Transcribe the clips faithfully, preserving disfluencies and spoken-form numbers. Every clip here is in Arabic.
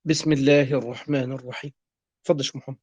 بسم الله الرحمن الرحيم. اتفضل يا شيخ محمد.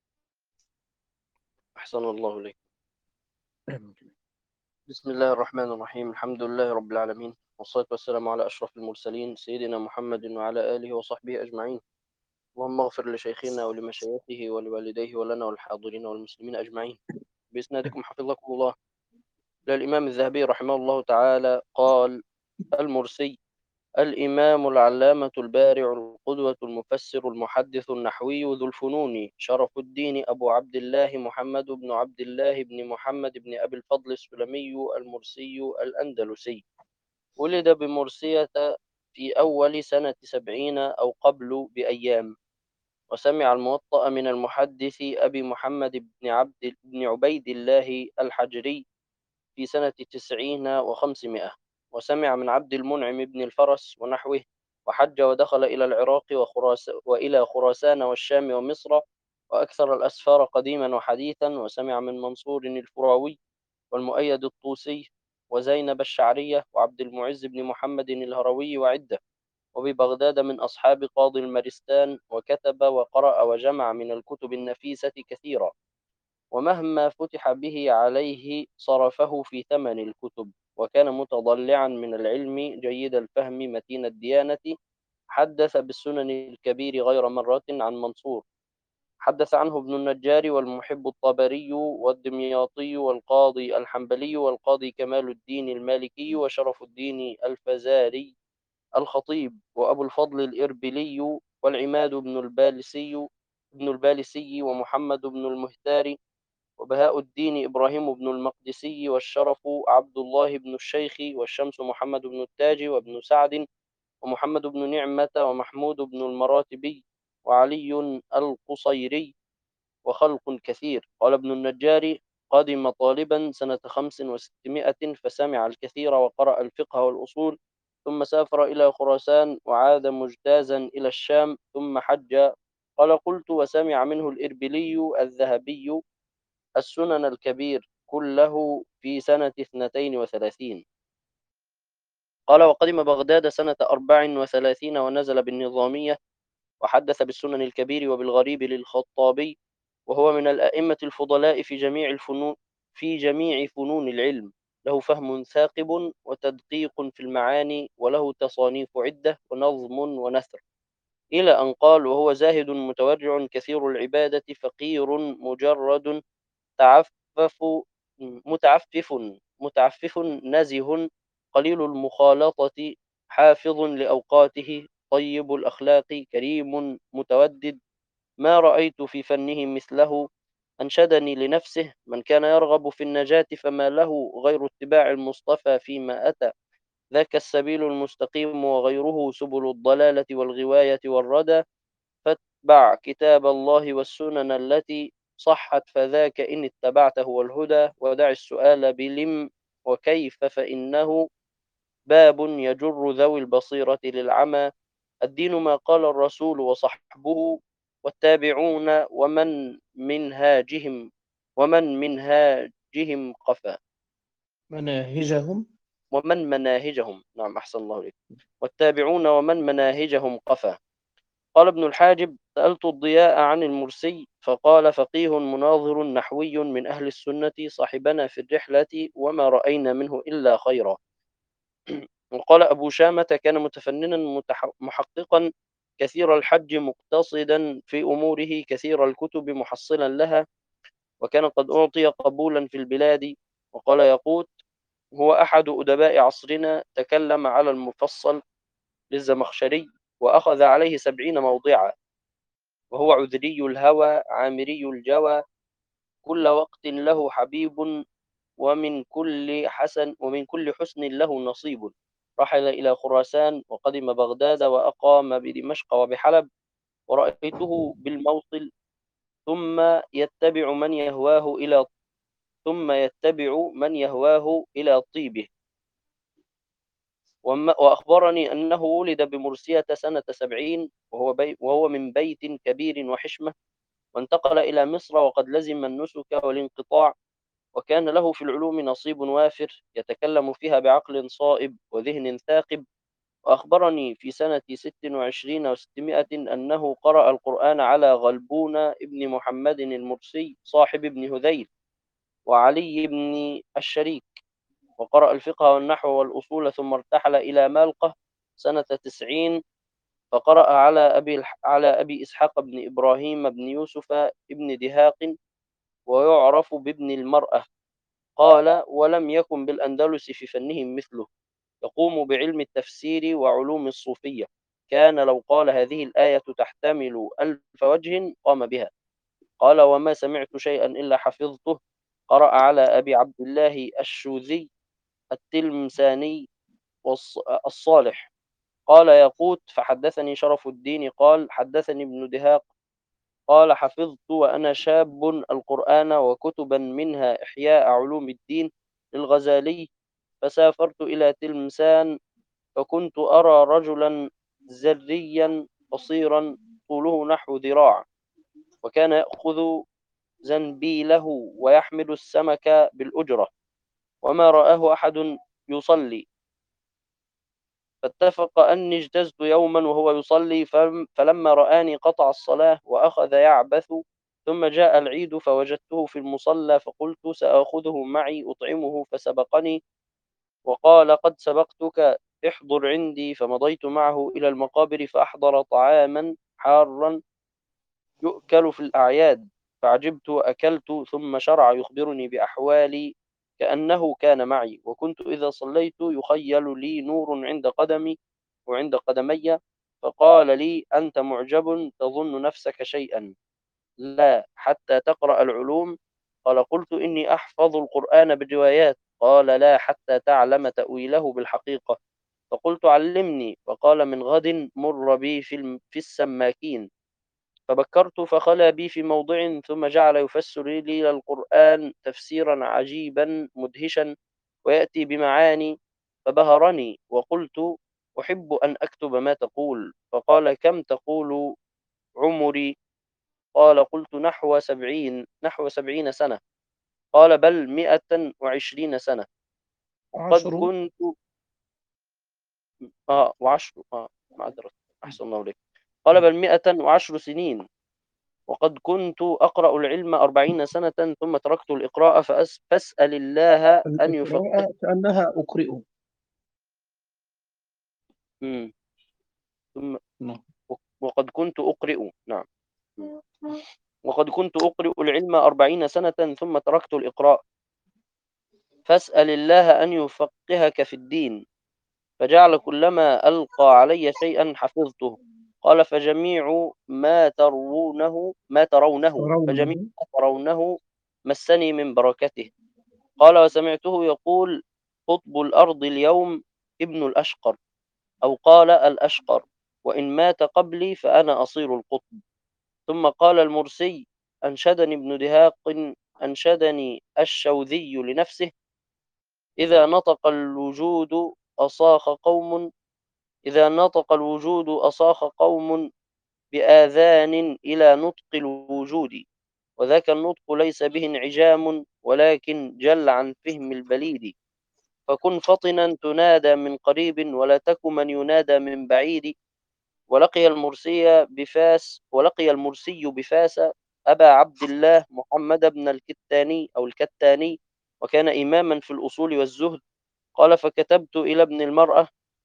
أحسن الله إليك. آمين. بسم الله الرحمن الرحيم، الحمد لله رب العالمين، والصلاة والسلام على أشرف المرسلين سيدنا محمد وعلى آله وصحبه أجمعين. اللهم اغفر لشيخنا ولمشايخه ولوالديه ولنا والحاضرين والمسلمين أجمعين. بإسنادكم حفظكم الله إلى الإمام الذهبي رحمه الله تعالى قال: المرسي الإمام العلامة البارع القدوة المفسر المحدث النحوي ذو الفنون شرف الدين أبو عبد الله محمد بن عبد الله بن محمد بن أبي الفضل السلمي المرسي الأندلسي، ولد بمرسية في أول سنة سبعين أو قبل بأيام، وسمع الموطأ من المحدث أبي محمد بن عبد بن عبيد الله الحجري في سنة تسعين وخمسمائة، وسمع من عبد المنعم بن الفرس ونحوه، وحج ودخل إلى العراق وخراس وإلى خراسان والشام ومصر، وأكثر الأسفار قديما وحديثا، وسمع من منصور الفراوي والمؤيد الطوسي وزينب الشعرية وعبد المعز بن محمد الهروي وعدة، وببغداد من أصحاب قاضي المارستان، وكتب وقرأ وجمع من الكتب النفيسة كثيرا، ومهما فتح به عليه صرفه في ثمن الكتب، وكان متضلعا من العلم جيد الفهم متين الديانة. حدث بالسنن الكبير غير مرة عن منصور. حدث عنه ابن النجار والمحب الطبري والدمياطي والقاضي الحنبلي والقاضي كمال الدين المالكي وشرف الدين الفزاري الخطيب وأبو الفضل الإربلي والعماد بن البالسي ابن البالسي ومحمد بن المهتار وبهاء الدين إبراهيم بن المقدسي والشرف عبد الله بن الشيخ والشمس محمد بن التاج وابن سعد ومحمد بن نعمة ومحمود بن المراتبي وعلي القصيري وخلق كثير. قال ابن النجار: قدم طالبا سنة خمس وستمائة فسمع الكثير وقرأ الفقه والأصول، ثم سافر إلى خراسان وعاد مجتازا إلى الشام ثم حج. قال: قلت: وسمع منه الإربلي الذهبي السنن الكبير كله في سنة اثنتين وثلاثين. قال: وقدم بغداد سنة أربع وثلاثين ونزل بالنظامية، وحدث بالسنن الكبير وبالغريب للخطابي، وهو من الأئمة الفضلاء في جميع الفنون في جميع فنون العلم، له فهم ثاقب وتدقيق في المعاني، وله تصانيف عدة ونظم ونثر، إلى أن قال: وهو زاهد متورع كثير العبادة فقير مجرد تعفف متعفف متعفف نزه قليل المخالطة حافظ لأوقاته طيب الأخلاق كريم متودد، ما رأيت في فنه مثله. أنشدني لنفسه: من كان يرغب في النجاة فما له غير اتباع المصطفى فيما أتى، ذاك السبيل المستقيم وغيره سبل الضلالة والغواية والردى، فاتبع كتاب الله والسنن التي صحت فذاك إن اتبعته والهدى، ودع السؤال بلم وكيف فإنه باب يجر ذوي البصيرة للعمى، الدين ما قال الرسول وصحبه والتابعون ومن منهاجهم ومن منهاجهم قفا مناهجهم. ومن مناهجهم نعم أحسن الله إليك والتابعون ومن مناهجهم قفا. قال ابن الحاجب: سألت الضياء عن المرسي فقال: فقيه مناظر نحوي من أهل السنة صاحبنا في الرحلة وما رأينا منه إلا خيرا. وقال أبو شامة: كان متفننا متح- محققا كثير الحج مقتصدا في أموره كثير الكتب محصلا لها، وكان قد أعطي قبولا في البلاد. وقال يقوت: هو أحد أدباء عصرنا، تكلم على المفصل للزمخشري وأخذ عليه سبعين موضعا، وهو عذري الهوى عامري الجوى، كل وقت له حبيب، ومن كل حسن ومن كل حسن له نصيب. رحل إلى خراسان وقدم بغداد وأقام بدمشق وبحلب، ورأيته بالموصل، ثم يتبع من يهواه إلى ثم يتبع من يهواه إلى طيبه. وأخبرني أنه ولد بمرسية سنة سبعين، وهو, بي وهو من بيت كبير وحشمة، وانتقل إلى مصر وقد لزم النسك والانقطاع، وكان له في العلوم نصيب وافر، يتكلم فيها بعقل صائب وذهن ثاقب، وأخبرني في سنة ست وعشرين وستمائة أنه قرأ القرآن على غلبون ابن محمد المرسي صاحب ابن هذيل وعلي بن الشريك، وقرأ الفقه والنحو والأصول، ثم ارتحل إلى مالقة سنة تسعين فقرأ على أبي, الح... على أبي إسحاق بن إبراهيم بن يوسف ابن دهاق، ويعرف بابن المرأة. قال: ولم يكن بالأندلس في فنهم مثله، يقوم بعلم التفسير وعلوم الصوفية. كان لو قال هذه الآية تحتمل ألف وجه قام بها. قال: وما سمعت شيئا إلا حفظته. قرأ على أبي عبد الله الشوذي التلمساني الصالح. قال يقوت: فحدثني شرف الدين قال حدثني ابن دهاق قال: حفظت وأنا شاب القرآن وكتبا منها إحياء علوم الدين للغزالي، فسافرت إلى تلمسان فكنت أرى رجلا زريا قصيرا طوله نحو ذراع، وكان يأخذ زنبيله ويحمل السمك بالأجرة، وما رآه أحد يصلي. فاتفق أني اجتزت يوما وهو يصلي، فلما رآني قطع الصلاة وأخذ يعبث. ثم جاء العيد فوجدته في المصلى، فقلت سآخذه معي أطعمه، فسبقني وقال: قد سبقتك، احضر عندي. فمضيت معه إلى المقابر فأحضر طعاما حارا يؤكل في الأعياد، فعجبت وأكلت. ثم شرع يخبرني بأحوالي كأنه كان معي، وكنت إذا صليت يخيل لي نور عند قدمي وعند قدمي، فقال لي: أنت معجب تظن نفسك شيئا، لا حتى تقرأ العلوم. قال: قلت: إني أحفظ القرآن بالروايات. قال: لا حتى تعلم تأويله بالحقيقة. فقلت: علمني. فقال: من غد مر بي في, في السماكين. فبكرت فخلى بي في موضع، ثم جعل يفسر لي القرآن تفسيرا عجيبا مدهشا ويأتي بمعاني، فبهرني. وقلت: أحب أن أكتب ما تقول. فقال: كم تقول عمري؟ قال: قلت: نحو سبعين نحو سبعين سنة. قال: بل مئة وعشرين سنة. وقد عشر. كنت آه وعشر آه معذرة أحسن الله عليك. قال: بل مئة وعشر سنين. وقد كنت أقرأ العلم أربعين سنة، ثم تركت الإقراء فأس فاسأل الله أن يفقه. الإقراء كأنها أقرئ. مم. ثم نعم. وقد كنت أقرئ نعم مم. وقد كنت أقرئ العلم أربعين سنة، ثم تركت الإقراء فاسأل الله أن يفقهك في الدين. فجعل كلما ألقى علي شيئا حفظته. قال: فجميع ما ترونه ما ترونه فجميع ترونه. ما ترونه مسني من بركته. قال: وسمعته يقول: قطب الأرض اليوم ابن الأشقر، أو قال الأشقر، وإن مات قبلي فأنا أصير القطب. ثم قال المرسي: أنشدني ابن دهاق أنشدني الشوذي لنفسه: إذا نطق الوجود أصاخ قوم إذا نطق الوجود أصاخ قوم بآذان إلى نطق الوجود، وذاك النطق ليس به انعجام، ولكن جل عن فهم البليد. فكن فطنا تنادى من قريب، ولا تك من ينادى من بعيد. ولقي المرسي بفاس ولقي المرسي بفاس أبا عبد الله محمد بن الكتاني أو الكتاني، وكان إماما في الأصول والزهد. قال: فكتبت إلى ابن المرأة: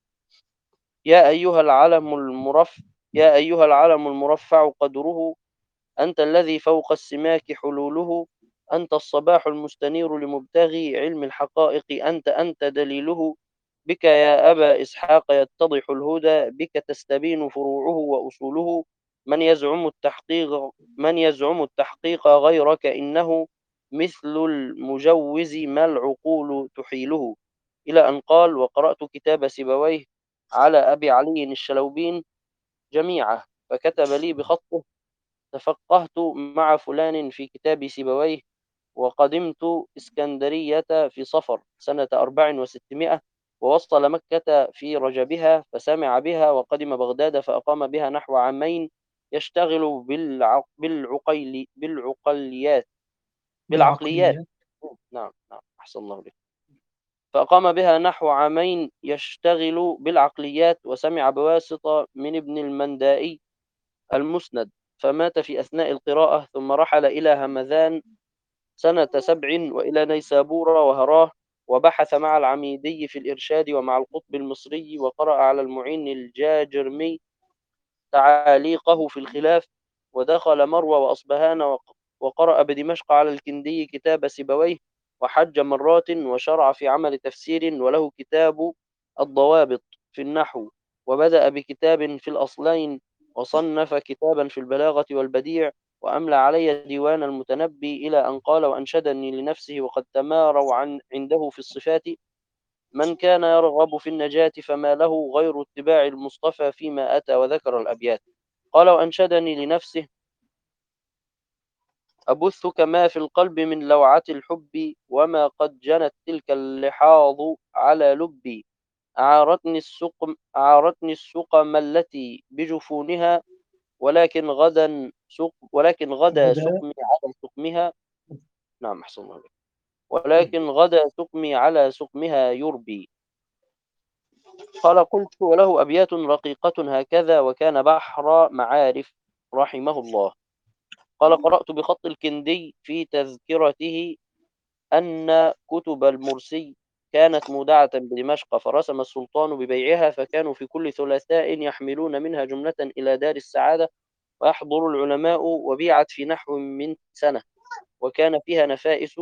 يا أيها العلم المرف يا أيها العلم المرفع قدره، أنت الذي فوق السماك حلوله، أنت الصباح المستنير لمبتغي علم الحقائق، أنت أنت دليله. بك يا أبا إسحاق يتضح الهدى، بك تستبين فروعه وأصوله. من يزعم التحقيق من يزعم التحقيق غيرك إنه مثل المجوز ما العقول تحيله. إلى أن قال: وقرأت كتاب سيبويه على أبي علي الشلوبين جميعه، فكتب لي بخطه: تفقهت مع فلان في كتاب سيبويه، وقدمت إسكندرية في صفر سنة أربع وستمائة، ووصل مكة في رجبها فسمع بها، وقدم بغداد فأقام بها نحو عامين، يشتغل بالع... بالعقيل... بالعقليات بالعقليات. بالعقليات. نعم نعم أحسن الله بك. فأقام بها نحو عامين يشتغل بالعقليات، وسمع بواسطة من ابن المندائي المسند، فمات في أثناء القراءة، ثم رحل إلى همذان سنة سبع وإلى نيسابور وهراه، وبحث مع العميدي في الإرشاد ومع القطب المصري، وقرأ على المعين الجاجرمي تعاليقه في الخلاف، ودخل مروى وأصبهان، وق- وقرأ بدمشق على الكندي كتاب سيبويه، وحج مرات، وشرع في عمل تفسير، وله كتاب الضوابط في النحو، وبدأ بكتاب في الأصلين، وصنف كتابا في البلاغة والبديع، وأملى علي ديوان المتنبي إلى أن قال: وأنشدني لنفسه وقد تماروا عن عنده في الصفات من كان يرغب في النجاة فما له غير اتباع المصطفى فيما أتى، وذكر الأبيات. قال: وأنشدني لنفسه: أبث كما في القلب من لوعة الحب، وما قد جنت تلك اللحاظ على لبي، أعارتني السقم أعارتني السقم التي بجفونها، ولكن غدا سق ولكن غدا غدا. سقمي على سقمها. نعم، أحسن الله عليك. ولكن غدا سقمي على سقمها يربي. قال: قلت: وله أبيات رقيقة هكذا، وكان بحر معارف رحمه الله. قال: قرأت بخط الكندي في تذكرته أن كتب المرسي كانت مودعة بدمشق، فرسم السلطان ببيعها، فكانوا في كل ثلاثاء يحملون منها جملة إلى دار السعادة، ويحضر العلماء، وبيعت في نحو من سنة، وكان فيها نفائس،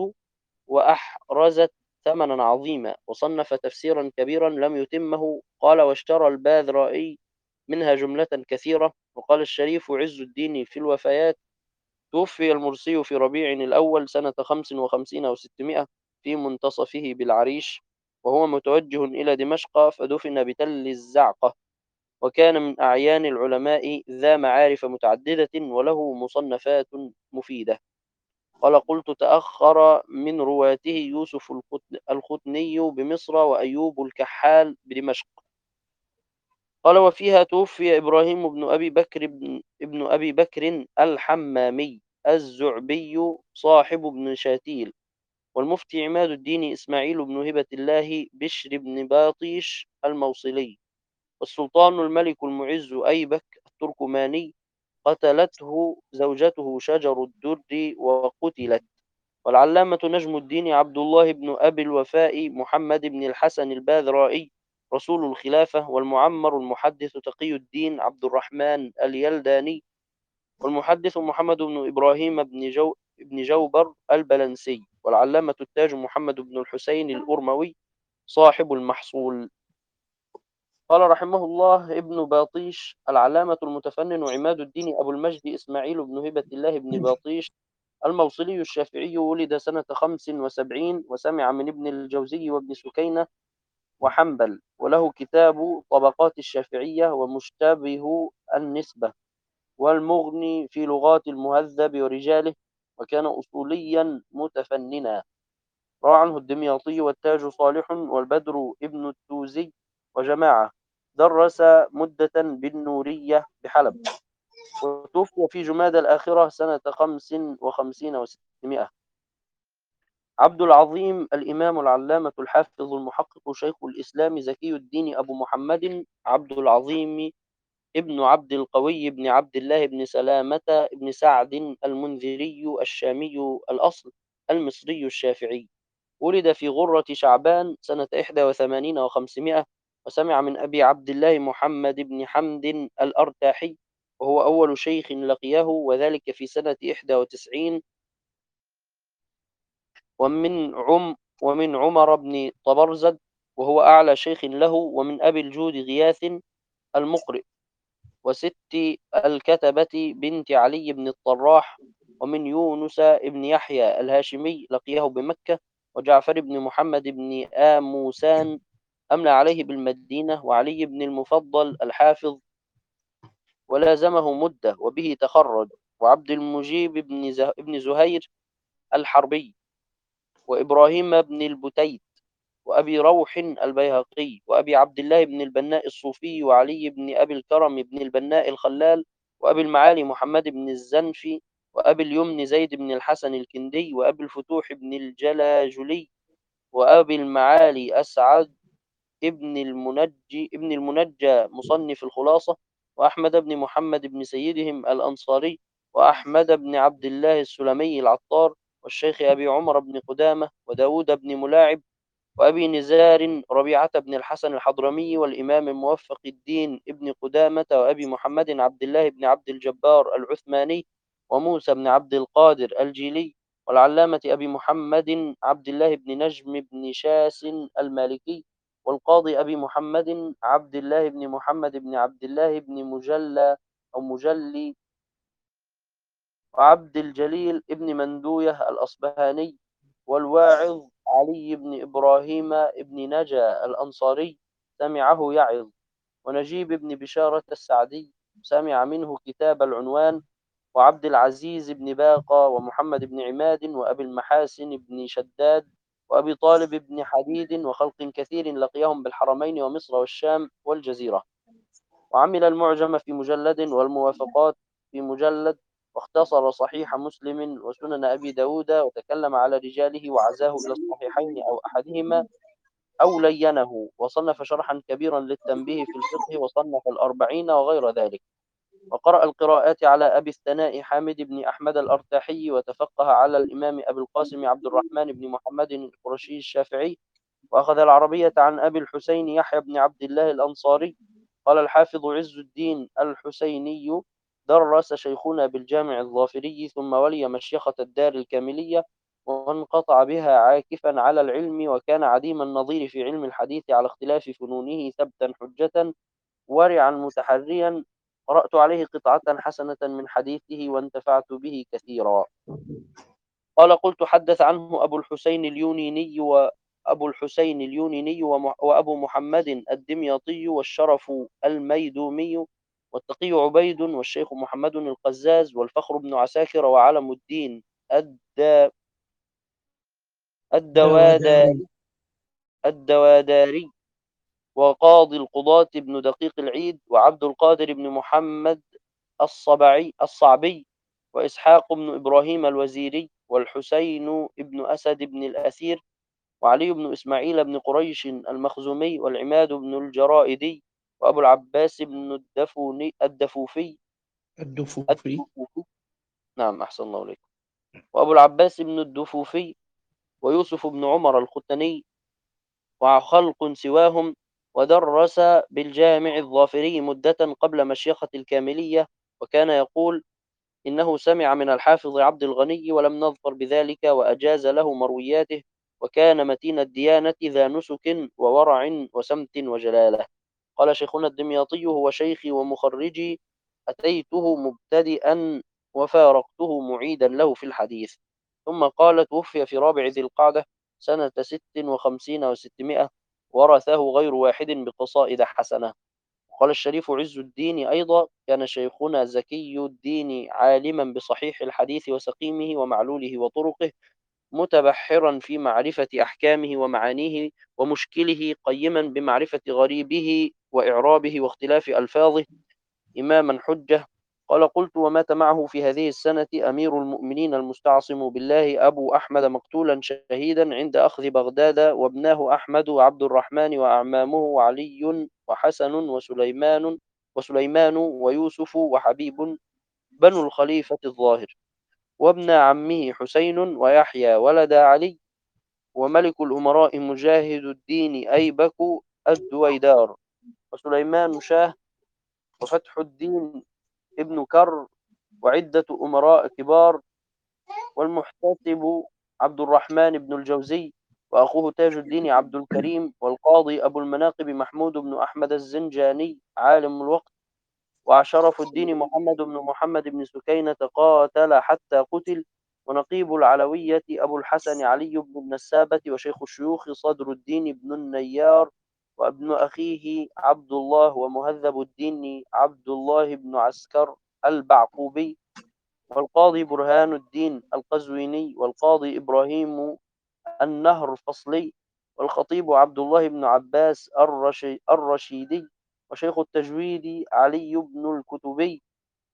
وأحرزت ثمنا عظيما، وصنف تفسيرا كبيرا لم يتمه. قال: واشترى الباذرائي منها جملة كثيرة. وقال الشريف عز الدين في الوفيات: توفي المرسي في ربيع الأول سنة خمس وخمسين وستمائة في منتصفه بالعريش، وهو متوجه إلى دمشق، فدفن بتل الزعقة، وكان من أعيان العلماء ذا معارف متعددة، وله مصنفات مفيدة. قال: قلت: تأخر من رواته يوسف الختني بمصر، وأيوب الكحال بدمشق. قال: وفيها توفي إبراهيم بن أبي بكر بن ابن أبي بكر الحمامي الزعبي صاحب بن شاتيل، والمفتي عماد الدين إسماعيل بن هبة الله بشر بن باطيش الموصلي، والسلطان الملك المعز أيبك التركماني قتلته زوجته شجر الدر وقتلت. والعلامة نجم الدين عبد الله بن أبي الوفاء محمد بن الحسن الباذرائي رسول الخلافة، والمعمر المحدث تقي الدين عبد الرحمن اليلداني، والمحدث محمد بن إبراهيم بن جو بن جوبر البلنسي، والعلامة التاج محمد بن الحسين الأرموي صاحب المحصول. قال رحمه الله ابن باطيش: العلامة المتفنن عماد الدين أبو المجد إسماعيل بن هبة الله بن باطيش الموصلي الشافعي، ولد سنة خمس وسبعين، وسمع من ابن الجوزي وابن سكينة وحنبل، وله كتاب طبقات الشافعية، ومشتبه النسبة، والمغني في لغات المهذب ورجاله، وكان أصوليا متفننا. روى عنه الدمياطي والتاج صالح والبدر ابن التوزي وجماعة. درس مدة بالنورية بحلب، وتوفي في جماد الآخرة سنة خمس وخمسين وستمائة. عبد العظيم الإمام العلامة الحافظ المحقق شيخ الإسلام زكي الدين أبو محمد عبد العظيم ابن عبد القوي بن عبد الله بن سلامة بن سعد المنذري الشامي الأصل المصري الشافعي، ولد في غرة شعبان سنة إحدى وثمانين وخمسمائة، وسمع من أبي عبد الله محمد بن حمد الأرتاحي، وهو أول شيخ لقيه، وذلك في سنة إحدى وتسعين، ومن عم ومن عمر بن طبرزد، وهو أعلى شيخ له، ومن أبي الجود غياث المقرئ، وست الكتبة بنت علي بن الطراح، ومن يونس بن يحيى الهاشمي لقيه بمكة، وجعفر بن محمد بن آموسان أملى عليه بالمدينة، وعلي بن المفضل الحافظ ولازمه مدة وبه تخرج، وعبد المجيب بن, زه... بن زهير الحربي، وإبراهيم بن البتيت، وأبي روح البيهقي، وأبي عبد الله بن البناء الصوفي، وعلي بن أبي الكرم بن البناء الخلال، وأبي المعالي محمد بن الزنفي، وأبي اليمن زيد بن الحسن الكندي، وأبي الفتوح بن الجلاجلي، وأبي المعالي أسعد ابن المنجي ابن المنجى مصنف الخلاصة، وأحمد بن محمد بن سيدهم الأنصاري، وأحمد بن عبد الله السلمي العطار، والشيخ أبي عمر بن قدامة، وداود بن ملاعب، وأبي نزار ربيعة بن الحسن الحضرمي، والإمام موفق الدين ابن قدامة، وأبي محمد عبد الله بن عبد الجبار العثماني، وموسى بن عبد القادر الجيلي، والعلامة أبي محمد عبد الله بن نجم بن شاس المالكي، والقاضي أبي محمد عبد الله بن محمد بن عبد الله بن مجلى أو مجلي، وعبد الجليل ابن مندوية الأصبهاني، والواعظ علي بن إبراهيم بن نجا الأنصاري سمعه يعظ، ونجيب بن بشارة السعدي سمع منه كتاب العنوان، وعبد العزيز بن باقة، ومحمد بن عماد، وأبي المحاسن بن شداد، وأبي طالب بن حديد، وخلق كثير لقيهم بالحرمين ومصر والشام والجزيرة. وعمل المعجم في مجلد، والموافقات في مجلد، واختصر صحيح مسلم وسنن أبي داود، وتكلم على رجاله وعزاه إلى الصحيحين أو أحدهما أو لينه، وصنف شرحا كبيرا للتنبيه في الفقه، وصنف الأربعين وغير ذلك. وقرأ القراءات على أبي الثناء حامد بن أحمد الأرتاحي، وتفقه على الإمام أبي القاسم عبد الرحمن بن محمد القرشي الشافعي، وأخذ العربية عن أبي الحسين يحيى بن عبد الله الأنصاري. قال الحافظ عز الدين الحسيني: درس شيخنا بالجامع الظافري، ثم ولي مشيخة الدار الكاملية، وانقطع بها عاكفا على العلم، وكان عديم النظير في علم الحديث على اختلاف فنونه، ثبتا حجة، ورعا متحريا. قرأت عليه قطعة حسنة من حديثه، وانتفعت به كثيرا. قال: قلت: حدث عنه أبو الحسين اليونيني وأبو الحسين اليونيني وأبو محمد الدمياطي، والشرف الميدومي، والتقي عبيد، والشيخ محمد القزاز، والفخر بن عساكر، وعلم الدين الدا داوداري. الدواداري الدواداري وقاضي القضاة بن دقيق العيد، وعبد القادر بن محمد الصبعي الصعبي، وإسحاق بن إبراهيم الوزيري، والحسين بن أسد بن الأثير، وعلي بن إسماعيل بن قريش المخزومي، والعماد بن الجرائدي، وأبو العباس بن الدفوني الدفوفي الدفوفي. الدفوفي نعم، أحسن الله عليكم. وأبو العباس بن الدفوفي، ويوسف بن عمر الختني، وخلق سواهم. ودرس بالجامع الظافري مدة قبل مشيخة الكاملية، وكان يقول إنه سمع من الحافظ عبد الغني، ولم نظفر بذلك، وأجاز له مروياته، وكان متين الديانة ذا نسك وورع وسمت وجلالة. قال شيخنا الدمياطي: هو شيخي ومخرجي، أتيته مبتدئا وفارقته معيدا له في الحديث. ثم قال: توفي في رابع ذي القعدة سنة ست وخمسين وستمائة، ورثه غير واحد بقصائد حسنة. قال الشريف عز الدين أيضا: كان شيخنا زكي الدين عالما بصحيح الحديث وسقيمه ومعلوله وطرقه، متبحرا في معرفة أحكامه ومعانيه ومشكله، قيما بمعرفة غريبه وإعرابه واختلاف ألفاظه، إماما حجة. قال: قلت: ومات معه في هذه السنة أمير المؤمنين المستعصم بالله أبو أحمد مقتولا شهيدا عند أخذ بغداد، وابناه أحمد وعبد الرحمن، وأعمامه علي وحسن وسليمان وسليمان ويوسف وحبيب بنو الخليفة الظاهر، وابن عمه حسين ويحيى ولد علي، وملك الأمراء مجاهد الدين أيبك الدويدار، وسليمان شاه، وفتح الدين ابن كر، وعدة أمراء كبار، والمحتسب عبد الرحمن بن الجوزي، وأخوه تاج الدين عبد الكريم، والقاضي أبو المناقب محمود بن أحمد الزنجاني عالم الوقت، وشرف الدين محمد بن محمد بن سكينة قاتل حتى قتل، ونقيب العلوية أبو الحسن علي بن النسابة، وشيخ الشيوخ صدر الدين بن النيار، وابن أخيه عبد الله، ومهذب الدين عبد الله بن عسكر البعقوبي، والقاضي برهان الدين القزويني، والقاضي إبراهيم النهر الفصلي، والخطيب عبد الله بن عباس الرشي الرشيدي، وشيخ التجويد علي بن الكتبي،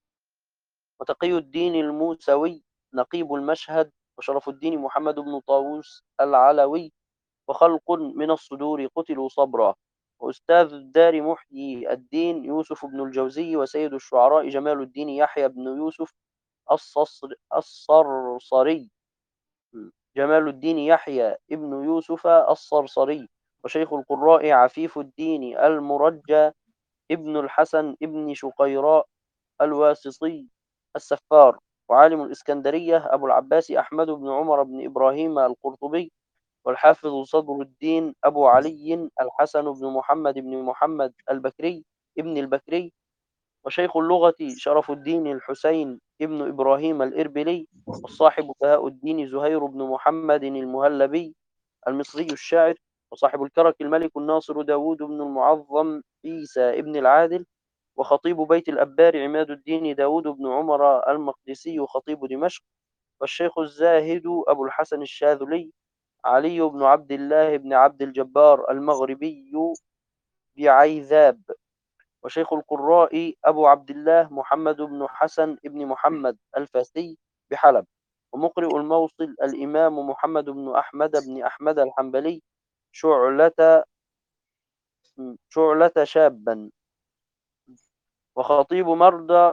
وتقي الدين الموسوي نقيب المشهد، وشرف الدين محمد بن طاووس العلوي، وخلق من الصدور قتلوا صبرا. وأستاذ الدار محيي الدين يوسف بن الجوزي، وسيد الشعراء جمال الدين يحيى بن يوسف الصصر الصرصري جمال الدين يحيى ابن يوسف الصرصري. وشيخ القراء عفيف الدين المرجى ابن الحسن ابن شقيراء الواسطي السفار. وعالم الإسكندرية أبو العباس أحمد بن عمر بن إبراهيم القرطبي. والحافظ صدر الدين أبو علي الحسن بن محمد بن محمد البكري ابن البكري. وشيخ اللغة شرف الدين الحسين ابن إبراهيم الإربلي. والصاحب بهاء الدين زهير بن محمد المهلبي المصري الشاعر. وصاحب الكرك الملك الناصر داود بن المعظم عيسى ابن العادل. وخطيب بيت الأبار عماد الدين داود بن عمر المقدسي خطيب دمشق. والشيخ الزاهد أبو الحسن الشاذلي علي بن عبد الله بن عبد الجبار المغربي بعيذاب. وشيخ القراء أبو عبد الله محمد بن حسن بن محمد الفاسي بحلب. ومقرئ الموصل الإمام محمد بن أحمد بن أحمد الحنبلي شعلة شعلة شابا. وخطيب مرضى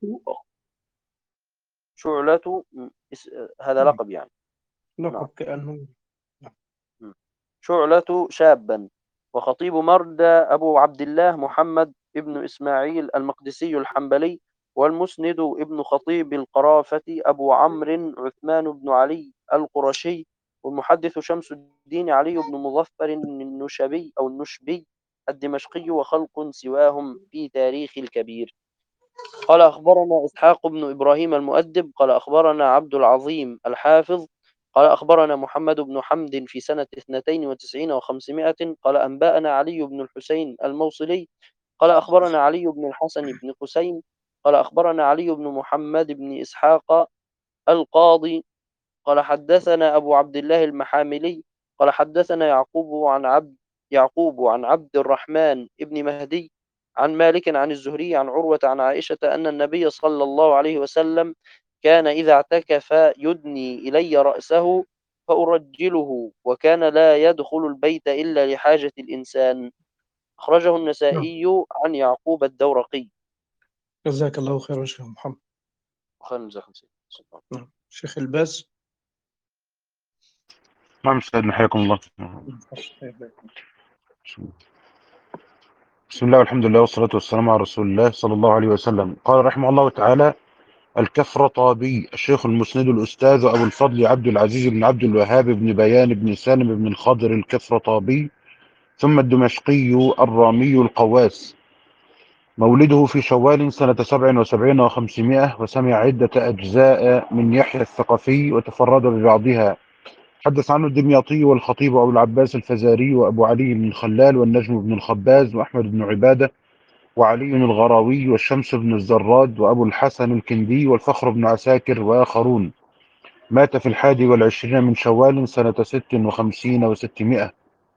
شعلة هذا نعم. لقب يعني. لقب نعم. كأنه. شعلة شابا. وخطيب مرد أبو عبد الله محمد ابن إسماعيل المقدسي الحنبلي. والمسند ابن خطيب القرافة أبو عمرو عثمان بن علي القرشي. والمحدث شمس الدين علي بن مظفر النشبي أو النشبي الدمشقي. وخلق سواهم في تاريخ الكبير. قال أخبرنا إسحاق بن إبراهيم المؤدب قال أخبرنا عبد العظيم الحافظ قال أخبرنا محمد بن حمد في سنة اثنتين وتسعين وخمسمائة قال أنبأنا علي بن الحسين الموصلي قال أخبرنا علي بن الحسن بن حسين قال أخبرنا علي بن محمد بن إسحاق القاضي قال حدثنا أبو عبد الله المحاملي قال حدثنا يعقوب عن عبد يعقوب عن عبد الرحمن ابن مهدي عن مالك عن الزهري عن عروة عن عائشة أن النبي صلى الله عليه وسلم كان إذا اعتكف يدني إلي رأسه فأرجله، وكان لا يدخل البيت إلا لحاجة الإنسان. أخرجه نعم. النسائي عن يعقوب الدورقي. جزاك الله خيرا شيخ محمد. خير جزاكم الله. نعم. شيخ الباز. نعم سيدنا حياكم الله. بسم الله والحمد لله والصلاة والسلام على رسول الله صلى الله عليه وسلم. قال رحمه الله تعالى: الكفرطابي الشيخ المسند الأستاذ أبو الفضل عبد العزيز بن عبد الوهاب بن بيان بن سالم بن الخضر الكفرطابي، ثم الدمشقي الرامي القواس. مولده في شوال سنة سبع وسبعين وخمسمائة، وسمع عدة أجزاء من يحيى الثقفي وتفرد ببعضها. حدث عنه الدمياطي والخطيب أبو العباس الفزاري وأبو علي بن الخلال والنجم بن الخباز وأحمد بن عبادة وعلي الغراوي والشمس بن الزراد وأبو الحسن الكندي والفخر بن عساكر وآخرون. مات في الحادي والعشرين من شوال سنة ست وخمسين وستمائة.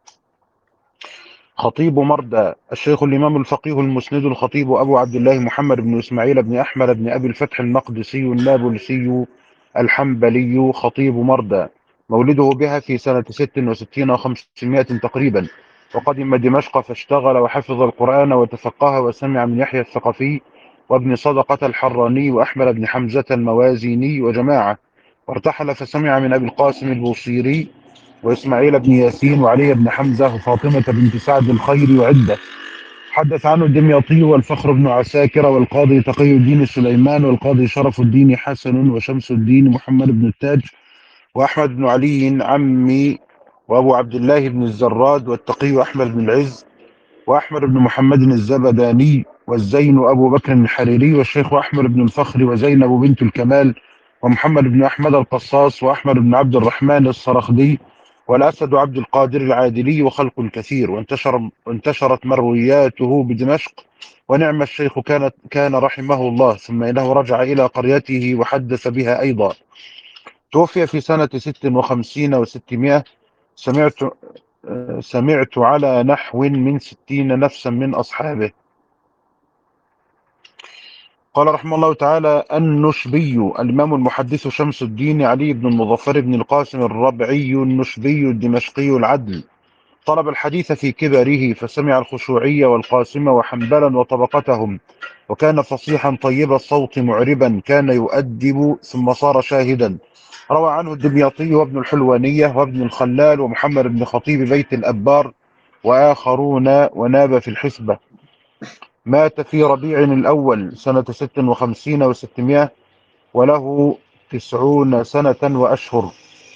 خطيب مردى الشيخ الإمام الفقيه المسند الخطيب أبو عبد الله محمد بن إسماعيل بن أحمد بن أبي الفتح المقدسي النابلسي الحنبلي خطيب مردى. مولده بها في سنة ست وستين وخمسمائة تقريبا، وقدم دمشق فاشتغل وحفظ القرآن وتفقه وسمع من يحيى الثقفي وابن صدقة الحراني وأحمد بن حمزة الموازيني وجماعة، وارتحل فسمع من أبي القاسم البوصيري وإسماعيل بن ياسين وعلي بن حمزة وفاطمة بنت سعد الخير وعدة. حدث عنه الدمياطي والفخر بن عساكر والقاضي تقي الدين سليمان والقاضي شرف الدين حسن وشمس الدين محمد بن التاج وأحمد بن علي عمي وأبو عبد الله بن الزراد والتقي أحمد بن العز وأحمد بن محمد الزبداني والزين أبو بكر الحريري والشيخ أحمد بن الفخر وزينب بنت الكمال ومحمد بن أحمد القصاص وأحمد بن عبد الرحمن الصرخدي والأسد عبد القادر العادلي وخلق كثير. وانتشر وانتشرت مروياته بدمشق، ونعم الشيخ كانت كان رحمه الله، ثم إنه رجع إلى قريته وحدث بها أيضا. توفي في سنة ست وخمسين وستمائة. سمعت سمعت على نحو من ستين نفسا من أصحابه. قال رحمه الله تعالى: النشبي الإمام المحدث شمس الدين علي بن المظفر بن القاسم الربعي النشبي الدمشقي العدل، طلب الحديث في كبره، فسمع الخشوعي والقاسم وحنبلا وطبقتهم، وكان فصيحا طيب الصوت معربا، كان يؤدب ثم صار شاهدا. روى عنه الدمياطي وابن الحلوانية وابن الخلال ومحمد بن خطيب بيت الأبار وآخرون، وناب في الحسبة. مات في ربيع الأول سنة ست وخمسين وستمائة، وله تسعون سنة وأشهر.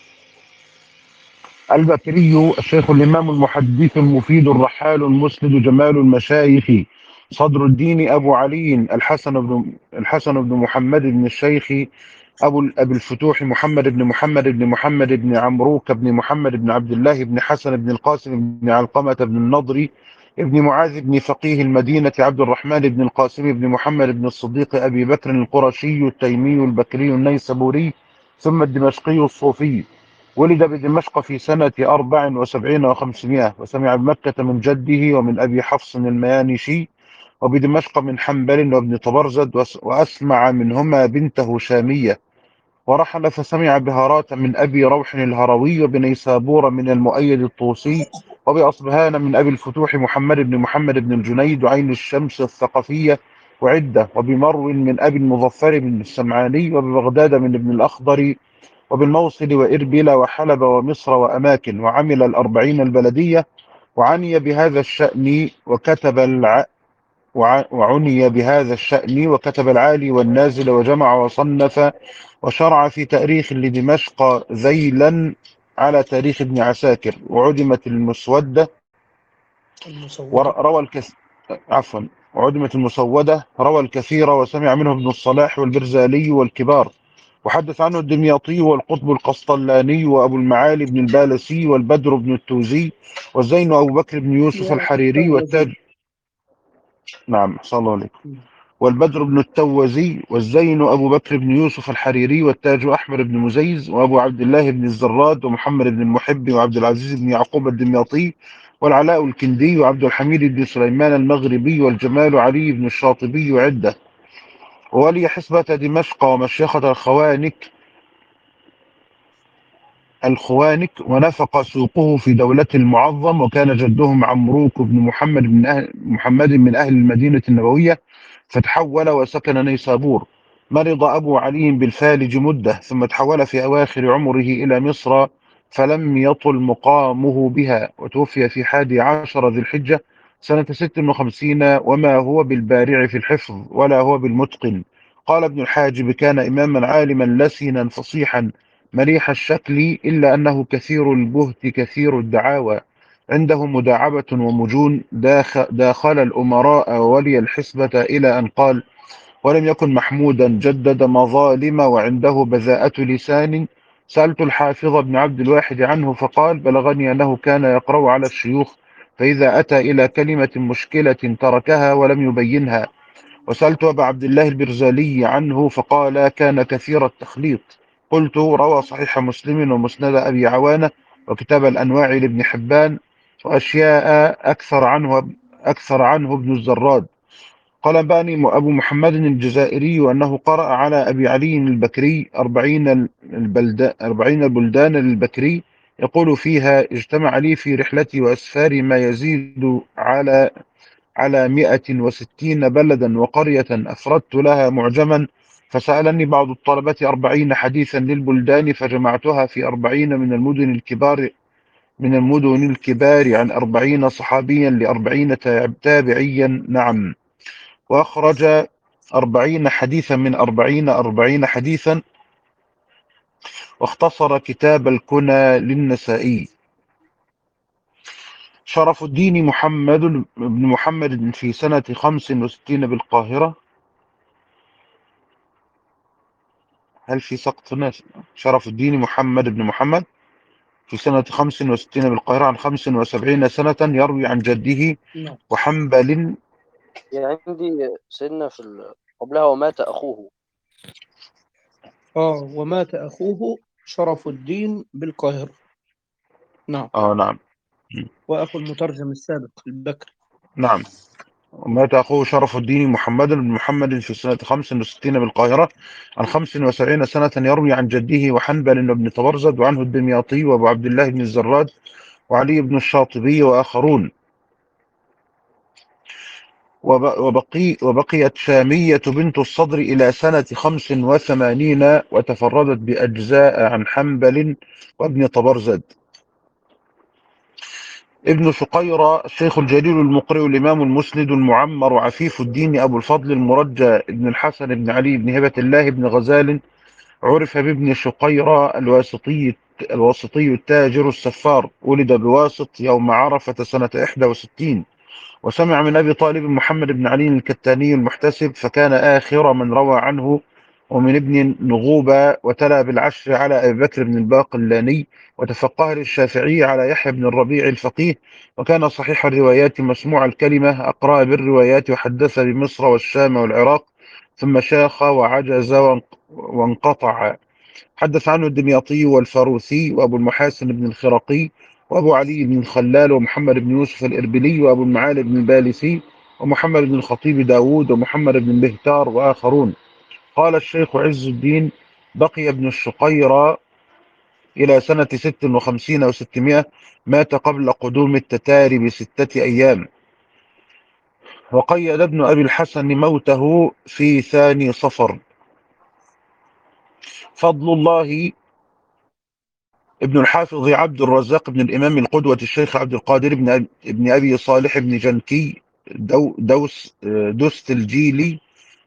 البكري الشيخ الإمام المحدث المفيد الرحال المسند جمال المشايخ، صدر الدين أبو علي الحسن بن الحسن بن محمد بن الشيخ أبو أبي الفتوح محمد بن محمد بن محمد بن عمروك بن محمد بن عبد الله بن حسن بن القاسم بن علقمة بن النضر ابن معاذ بن فقيه المدينة عبد الرحمن بن القاسم بن محمد بن الصديق أبي بكر القرشي التيمي البكري النيسابوري ثم الدمشقي الصوفي. ولد بدمشق في سنة أربع وسبعين وخمسمائة، وسمع بمكة من جده ومن أبي حفص الميانشي، وبدمشق من حنبل وابن طبرزد، وأسمع منهما بنته شامية. ورحل فسمع بهارات من أبي روح الهروي، وبنيسابور من المؤيد الطوسي، وبأصبهان من أبي الفتوح محمد بن محمد بن الجنيد وعين الشمس الثقفية وعدة، وبمرو من أبي المظفر بن السمعاني، وببغداد من ابن الأخضر، وبالموصل وإربيل وحلب ومصر وأماكن. وعمل الأربعين البلدية، وعني بهذا الشأن وكتب الع... وع... وعني بهذا الشأن وكتب العالي والنازل، وجمع وصنف، وشرع في تاريخ لدمشق ذيلا على تاريخ ابن عساكر. وعدمت المسودة المسودة. وروى الكث... عفوا وعدمت المسودة روى الكثير، وسمع منه ابن الصلاح والبرزالي والكبار. وحدث عنه الدمياطي والقطب القسطلاني وأبو المعالي بن البالسي والبدر بن التوزي والزين أبو بكر بن يوسف الحريري والتاج. نعم، صلى الله عليه. والبدر بن التوزي والزين أبو بكر بن يوسف الحريري والتاج أحمر بن مزيز وأبو عبد الله بن الزراد ومحمد بن المحب وعبد العزيز بن يعقوب الدمياطي والعلاء الكندي وعبد الحميد بن سليمان المغربي والجمال علي بن الشاطبي وعدة. وولي حسبة دمشق ومشيخة الخوانك الخوانك ونفق سوقه في دولة المعظم. وكان جدهم عمروك بن محمد من أهل محمد من أهل المدينة النبوية، فتحول وسكن نيسابور. مرض أبو علي بالفالج مدة، ثم تحول في أواخر عمره إلى مصر، فلم يطل مقامه بها، وتوفي في حادي عشر ذي الحجة سنة ست وخمسين، وما هو بالبارع في الحفظ ولا هو بالمتقن. قال ابن الحاجب: كان إماما عالما لسنا فصيحا مريح الشكل، إلا أنه كثير البهت كثير الدعاوى، عنده مداعبة ومجون، داخل, داخل الأمراء وولي الحسبة، إلى أن قال: ولم يكن محمودا جدد مظالم، وعنده بذاءة لسان. سألت الحافظ بن عبد الواحد عنه، فقال: بلغني أنه كان يقرأ على الشيوخ، فإذا أتى إلى كلمة مشكلة تركها ولم يبينها. وسألت أبا عبد الله البرزالي عنه، فقال: كان كثير التخليط. قلت: روى صحيح مسلم ومسند أبي عوانة وكتاب الأنواع لابن حبان، وأشياء أكثر عنه أكثر عنه ابن الزراد. قال أنبأني أبو محمد الجزائري أنه قرأ على أبي علي البكري أربعين البلدان أربعين البلدان للبكري، يقول فيها: اجتمع لي في رحلتي وأسفاري ما يزيد على على مئة وستين بلدا وقرية أفردت لها معجما. فسألني بعض الطلبة أربعين حديثا للبلدان، فجمعتها في أربعين من المدن الكبار من المدن الكبار عن أربعين صحابيا لأربعين تابعيا. نعم. وأخرج أربعين حديثا من أربعين أربعين حديثا، واختصر كتاب الكنى للنسائي. شرف الدين محمد بن محمد في سنة خمس وستين بالقاهرة. هل في سقط ناس؟ شرف الدين محمد بن محمد في سنة خمس وستين بالقاهرة عن خمس وسبعين سنة، يروي عن جده نعم. وحنبل. يعني عندي سنة في ال... قبلها ومات أخوه. آه ومات أخوه شرف الدين بالقاهرة. نعم. آه نعم. وأخو المترجم السابق البكري. نعم. ومات أخوه شرف الدين محمد بن محمد في سنة خمس وستين بالقاهرة عن خمس وسبعين سنة، يروي عن جده وحنبل وابن طبرزد وعنه الدمياطي وأبو عبد الله بن الزراد وعلي بن الشاطبي وآخرون. وبقي وبقيت شامية بنت الصدر إلى سنة خمس وثمانين وتفردت بأجزاء عن حنبل وابن طبرزد. ابن شقيرة الشيخ الجليل المقرئ الإمام المسند المعمر عفيف الدين أبو الفضل المرجى ابن الحسن بن علي بن هبة الله بن غزال، عرف بابن شقيرة الواسطي الواسطي التاجر السفار، ولد بواسط يوم عرفة سنة إحدى وستين، وسمع من أبي طالب محمد بن علي الكتاني المحتسب، فكان آخر من روى عنه، ومن ابن نغوبة، وتلا بالعشر على أبي بكر بن الباقلاني، وتفقه للشافعي على يحيى بن الربيع الفقيه، وكان صحيح الروايات مسموع الكلمة، أقرأ بالروايات وحدث بمصر والشام والعراق، ثم شاخ وعجز وانقطع. حدث عنه الدمياطي والفاروسي وأبو المحاسن بن الخرقي وأبو علي بن الخلال ومحمد بن يوسف الإربلي وأبو المعالي بن البالسي ومحمد بن الخطيب داود ومحمد بن بهتار وآخرون. قال الشيخ عز الدين: بقي ابن الشقيرة إلى سنة ست وخمسين وستمائة، مات قبل قدوم التتار بستة أيام. وقيد ابن أبي الحسن موته في ثاني صفر. فضل الله ابن الحافظ عبد الرزاق بن الإمام القدوة الشيخ عبد القادر بن أبي, ابن أبي صالح بن جنكي دو دوس دوست الجيلي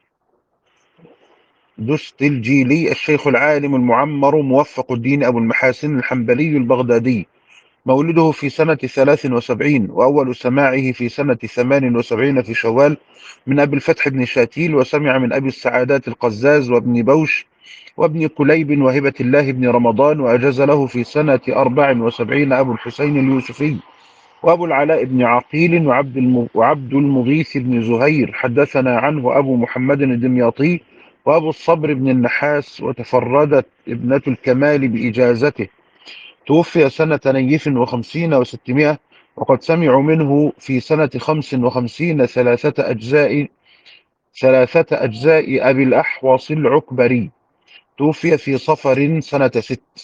دوست الجيلي الشيخ العالم المعمر موفق الدين أبو المحاسن الحنبلي البغدادي، مولده في سنة ثلاث وسبعين، وأول سماعه في سنة ثمان وسبعين في شوال من أبي الفتح بن شاتيل، وسمع من أبي السعادات القزاز وابن بوش وابن كليب وهبة الله بن رمضان، وأجاز له في سنة أربع وسبعين أبو الحسين اليوسفي وأبو العلاء بن عقيل وعبد, وعبد المغيث بن زهير. حدثنا عنه أبو محمد الدمياطي وأبو الصبر بن النحاس، وتفردت ابنة الكمال بإجازته. توفي سنة نيف وخمسين وستمائة، وقد سمعوا منه في سنة خمس وخمسين ثلاثة أجزاء ثلاثة أجزاء أبي الأحوص العكبري. توفي في صفر سنة ست.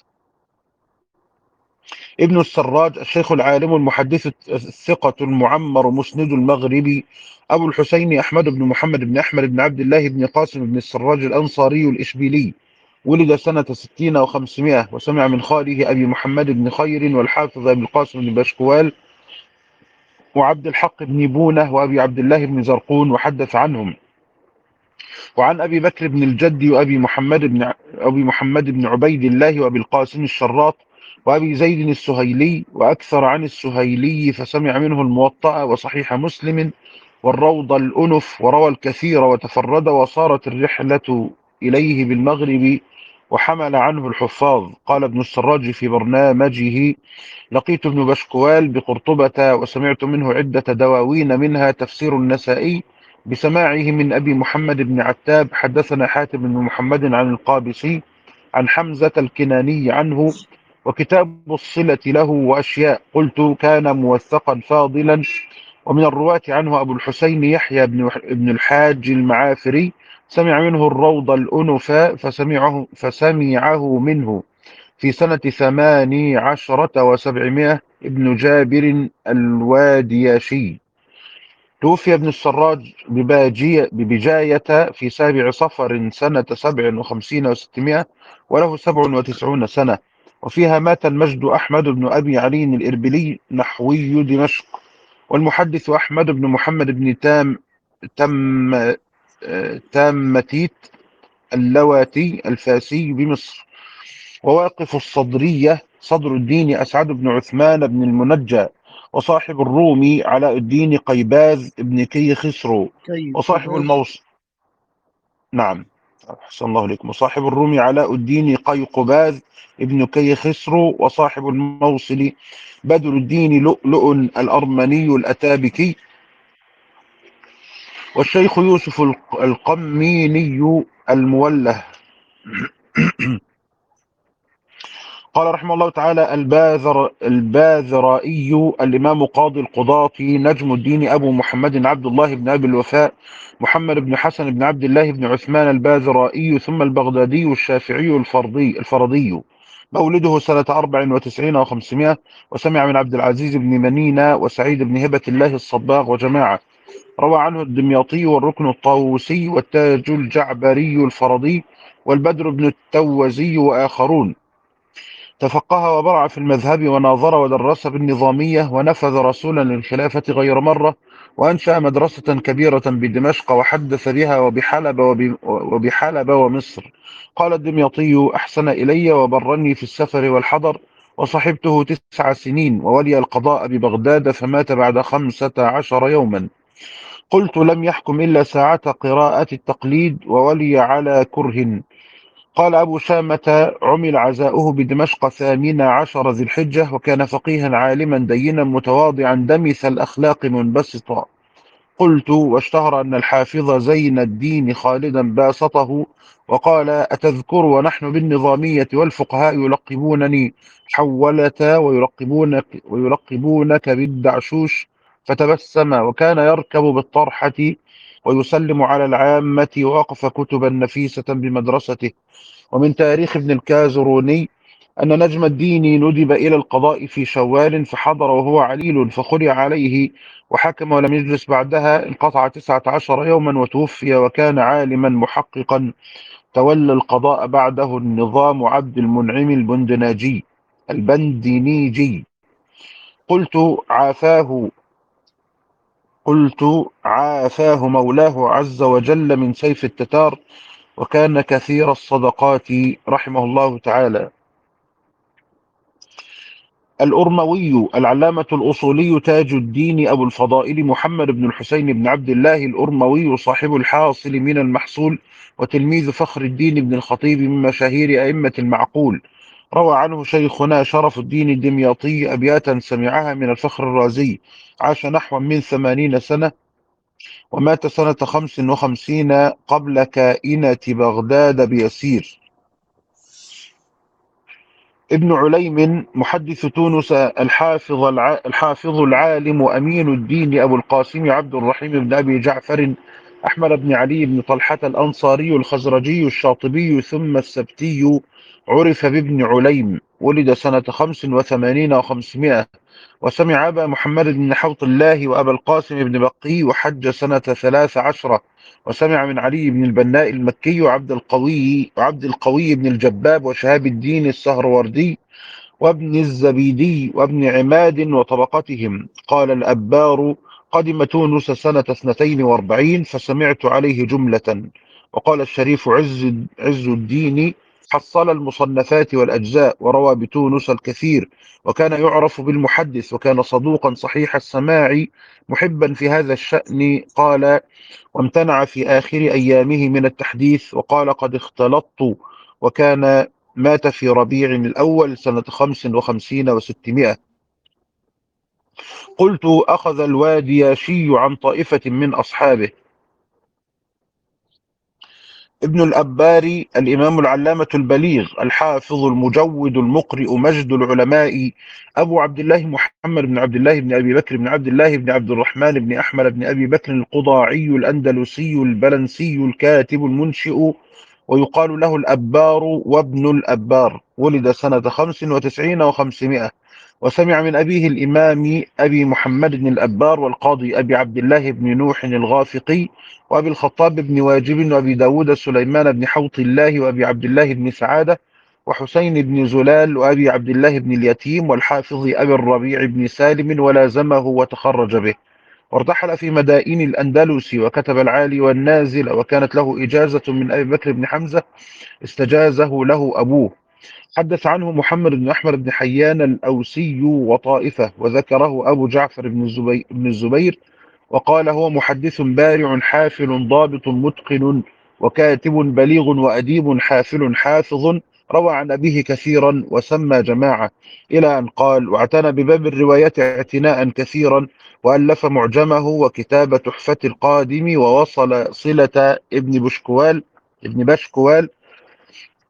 ابن السراج الشيخ العالم المحدث الثقة المعمر مسند المغربي أبو الحسين أحمد بن محمد بن أحمد بن عبد الله بن قاسم بن السراج الأنصاري الإشبيلي، ولد سنة ستين وخمسمائة، وسمع من خاله أبي محمد بن خير والحافظ أبي القاسم بن بشكوال وعبد الحق بن بونة وأبي عبد الله بن زرقون، وحدث عنهم. وعن أبي بكر بن الجد وأبي محمد بن أبي محمد بن عبيد الله وأبي القاسم الشراط وأبي زيد السهيلي، وأكثر عن السهيلي، فسمع منه الموطأ وصحيح مسلم والروض الأنف، وروى الكثير وتفرد، وصارت الرحلة إليه بالمغرب وحمل عنه الحفاظ. قال ابن السراج في برنامجه: لقيت ابن بشكوال بقرطبة، وسمعت منه عدة دواوين، منها تفسير النسائي بسماعه من أبي محمد بن عتاب. حدثنا حاتم بن محمد عن القابسي عن حمزة الكناني عنه، وكتاب الصلة له وأشياء. قلت: كان موثقا فاضلا. ومن الرواة عنه أبو الحسين يحيى بن ابن الحاج المعافري، سمع منه الروض الأنف، فسمعه, فسمعه منه في سنة ثمان عشرة وسبعمائة ابن جابر الوادياشي. توفي ابن السراج بباجية ببجاية في سابع صفر سنة سبع وخمسين وستمائة، وله سبع وتسعون سنة. وفيها مات المجد أحمد بن أبي علي الإربلي نحوي دمشق، والمحدث أحمد بن محمد بن تام تم تامتيت اللواتي الفاسي بمصر. وواقف الصدرية صدر الدين أسعد بن عثمان بن المنجى، وصاحب الرومي علاء الدين قيباذ بن كي خسرو، وصاحب الموصل نعم أحسن الله عليكم وصاحب الرومي علاء الدين قيقباذ ابن كي خسرو، وصاحب الموصل بدر الدين لؤلؤ الأرمني الأتابكي. والشيخ يوسف القميني الموله قال رحمه الله تعالى: الباذر الباذرائي الإمام قاضي القضاة نجم الدين أبو محمد عبد الله بن أبي الوفاء محمد بن حسن بن عبد الله بن عثمان الباذرائي ثم البغدادي الشافعي الفرضي الفرضي مولده سنة أربع وتسعين وخمسمائة، وسمع من عبد العزيز بن منينة وسعيد بن هبة الله الصباغ وجماعة. روى عنه الدمياطي والركن الطاووسي والتاج الجعبري الفرضي والبدر بن التوزي وآخرون. تفقه وبرع في المذهب وناظر ودرس بالنظامية، ونفذ رسولا للخلافة غير مرة، وأنشأ مدرسة كبيرة بدمشق وحدث بها وبحلب, وب... وبحلب ومصر. قال الدمياطي: أحسن إلي وبرني في السفر والحضر، وصحبته تسع سنين، وولي القضاء ببغداد فمات بعد خمسة عشر يوما. قلت: لم يحكم إلا ساعة قراءة التقليد، وولي على كره. قال أبو شامة: عمل عزاؤه بدمشق ثامن عشر ذي الحجة، وكان فقيها عالما دينا متواضعا دمث الأخلاق منبسطا. قلت: واشتهر أن الحافظ زين الدين خالدا باسطه، وقال: أتذكر ونحن بالنظامية والفقهاء يلقبونني حولة ويلقبونك, ويلقبونك بالدعشوش؟ فتبسم، وكان يركب بالطرحة ويسلم على العامة، ووقف كتبا نفيسة بمدرسته. ومن تاريخ ابن الكازروني أن نجم الدين ندب إلى القضاء في شوال، فحضر وهو عليل فخلع عليه وحكم ولم يجلس بعدها، انقطع تسعة عشر يوما وتوفي، وكان عالما محققا. تولى القضاء بعده النظام عبد المنعم البندناجي البندنيجي. قلت: عافاه قلت عافاه مولاه عز وجل من سيف التتار، وكان كثير الصدقات رحمه الله تعالى. الأرموي العلامة الأصولي تاج الدين أبو الفضائل محمد بن الحسين بن عبد الله الأرموي صاحب الحاصل من المحصول، وتلميذ فخر الدين بن الخطيب من مشاهير أئمة المعقول. روى عنه شيخنا شرف الدين الدمياطي أبياتا سمعها من الفخر الرازي. عاش نحو من ثمانين سنة، ومات سنة خمس وخمسين قبل كائنة بغداد بيسير. ابن عليم محدث تونس الحافظ الع... الحافظ العالم أمين الدين أبو القاسم عبد الرحيم بن أبي جعفر أحمد بن علي بن طلحة الأنصاري الخزرجي الشاطبي ثم السبتي، عرف بابن عليم. ولد سنة خمس وثمانين وخمسمائة، وسمع أبا محمد بن حوط الله وأبا القاسم بن بقي، وحج سنة ثلاث عشرة، وسمع من علي بن البناء المكي وعبد القوي وعبد القوي بن الجباب وشهاب الدين السهروردي وابن الزبيدي وابن عماد وطبقتهم. قال الأبار: قدم تونس سنة اثنتين واربعين فسمعت عليه جملة. وقال الشريف عز, عز الدين: حصل المصنفات والأجزاء، وروى بتونس الكثير، وكان يعرف بالمحدث، وكان صدوقا صحيح السماع محبا في هذا الشأن. قال: وامتنع في آخر أيامه من التحديث، وقال: قد اختلطت. وكان مات في ربيع الأول سنة خمس وخمسين وستمائة. قلت: أخذ الوادياشي عن طائفة من أصحابه. ابن الأباري الإمام العلامة البليغ الحافظ المجود المقرئ مجد العلماء أبو عبد الله محمد بن عبد الله بن أبي بكر بن عبد الله بن عبد الرحمن بن أحمد بن أبي بكر القضاعي الأندلسي البلنسي الكاتب المنشئ، ويقال له الأبار وابن الأبار. ولد سنة خمس وتسعين وخمسمائة، وسمع من أبيه الإمام أبي محمد بن الأبار والقاضي أبي عبد الله بن نوح الغافقي، وأبي الخطاب بن واجب، وأبي داود سليمان بن حوط الله، وأبي عبد الله بن سعادة، وحسين بن زلال، وأبي عبد الله بن اليتيم، والحافظ أبي الربيع بن سالم، ولازمه وتخرج به، وارتحل في مدائن الأندلس، وكتب العالي والنازل، وكانت له إجازة من أبي بكر بن حمزة استجازه له أبوه. حدث عنه محمد بن أحمد بن حيان الأوسي وطائفة، وذكره أبو جعفر بن الزبير, بن الزبير وقال: هو محدث بارع حافل ضابط متقن، وكاتب بليغ وأديب حافل حافظ، روى عن أبيه كثيرا وسمى جماعة، إلى أن قال: واعتنى بباب الروايات اعتناء كثيرا، وألف معجمه وكتاب تحفة القادم، ووصل صلة ابن بشكوال ابن بشكوال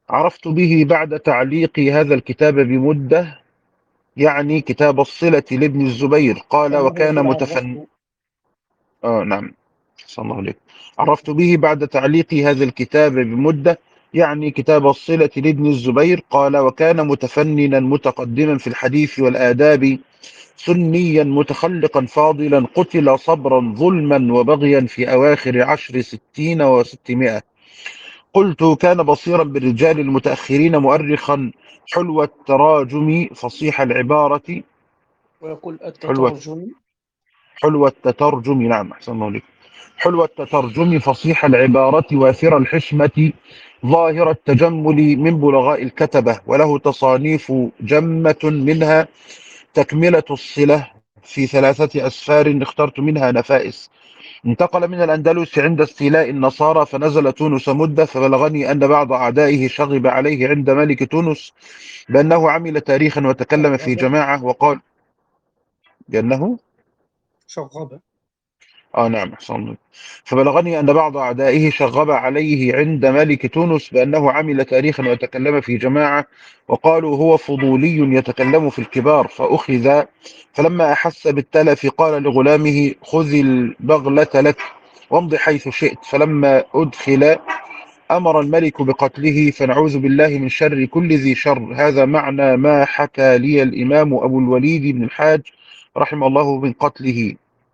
عرفت به بعد تعليق هذا الكتاب بمدة، يعني كتاب الصلة لابن الزبير. قال كما هو وكان كده متفن عرفت. آه نعم صلى الله عليه. عرفت به بعد تعليق هذا الكتاب بمدة، يعني كتاب الصلة لابن الزبير. قال وكان متفننا متقدما في الحديث والآداب، سنيا متخلقا فاضلا، قتل صبرا ظلما وبغيا في أواخر عشر ستين وستمائة. قلت كان بصيرا بالرجال المتأخرين، مؤرخا حلو التراجم فصيح العبارة. ويقول حلو التترجم. حلو التترجم نعم أحسن الله عليك. حلو التترجم فصيح العبارة وافر الحشمة، ظاهر التجمل من بلغاء الكتبة، وله تصانيف جمة، منها تكملة الصلة في ثلاثة أسفار اخترت منها نفائس. انتقل من الأندلس عند استيلاء النصارى فنزل تونس مدة، فبلغني أن بعض أعدائه شغب عليه عند ملك تونس بأنه عمل تاريخا وتكلم في شغبة. جماعة، وقال بأنه شغبة. آه نعم أحسن الله. فبلغني أن بعض أعدائه شغب عليه عند ملك تونس بأنه عمل تاريخا وتكلم في جماعة، وقالوا هو فضولي يتكلم في الكبار، فأخذ. فلما أحس بالتلف قال لغلامه خذ البغلة لك وامض حيث شئت. فلما أدخل أمر الملك بقتله، فنعوذ بالله من شر كل ذي شر. هذا معنى ما حكى لي الإمام أبو الوليد بن الحاج رحمه الله من قتله.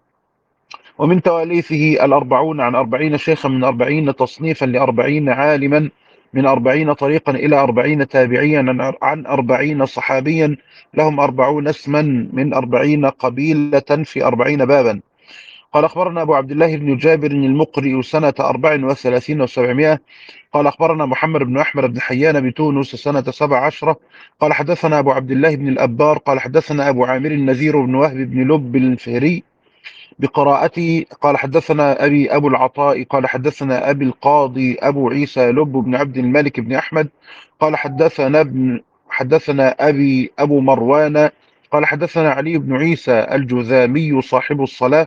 ومن تواليفه الأربعون عن أربعين شيخا، من أربعين تصنيفا لأربعين عالما، من أربعين طريقا إلى أربعين تابعيا، عن أربعين صحابيا لهم أربعون اسما، من أربعين قبيلة في أربعين بابا. قال أخبرنا أبو عبد الله بن جابر المقرئ سنة أربع وثلاثين وسبعمائة. قال أخبرنا محمد بن أحمد بن حيان بتونس سنة سبع عشرة. قال حدثنا أبو عبد الله بن الأبار قال حدثنا أبو عامر النذير بن وهب بن لب الفهري بقراءته. قال حدثنا أبي أبو العطاء قال حدثنا أبي القاضي أبو عيسى لب بن عبد الملك بن أحمد قال حدثنا ابن حدثنا أبي أبو مروان قال حدثنا علي بن عيسى الجذامي صاحب الصلاة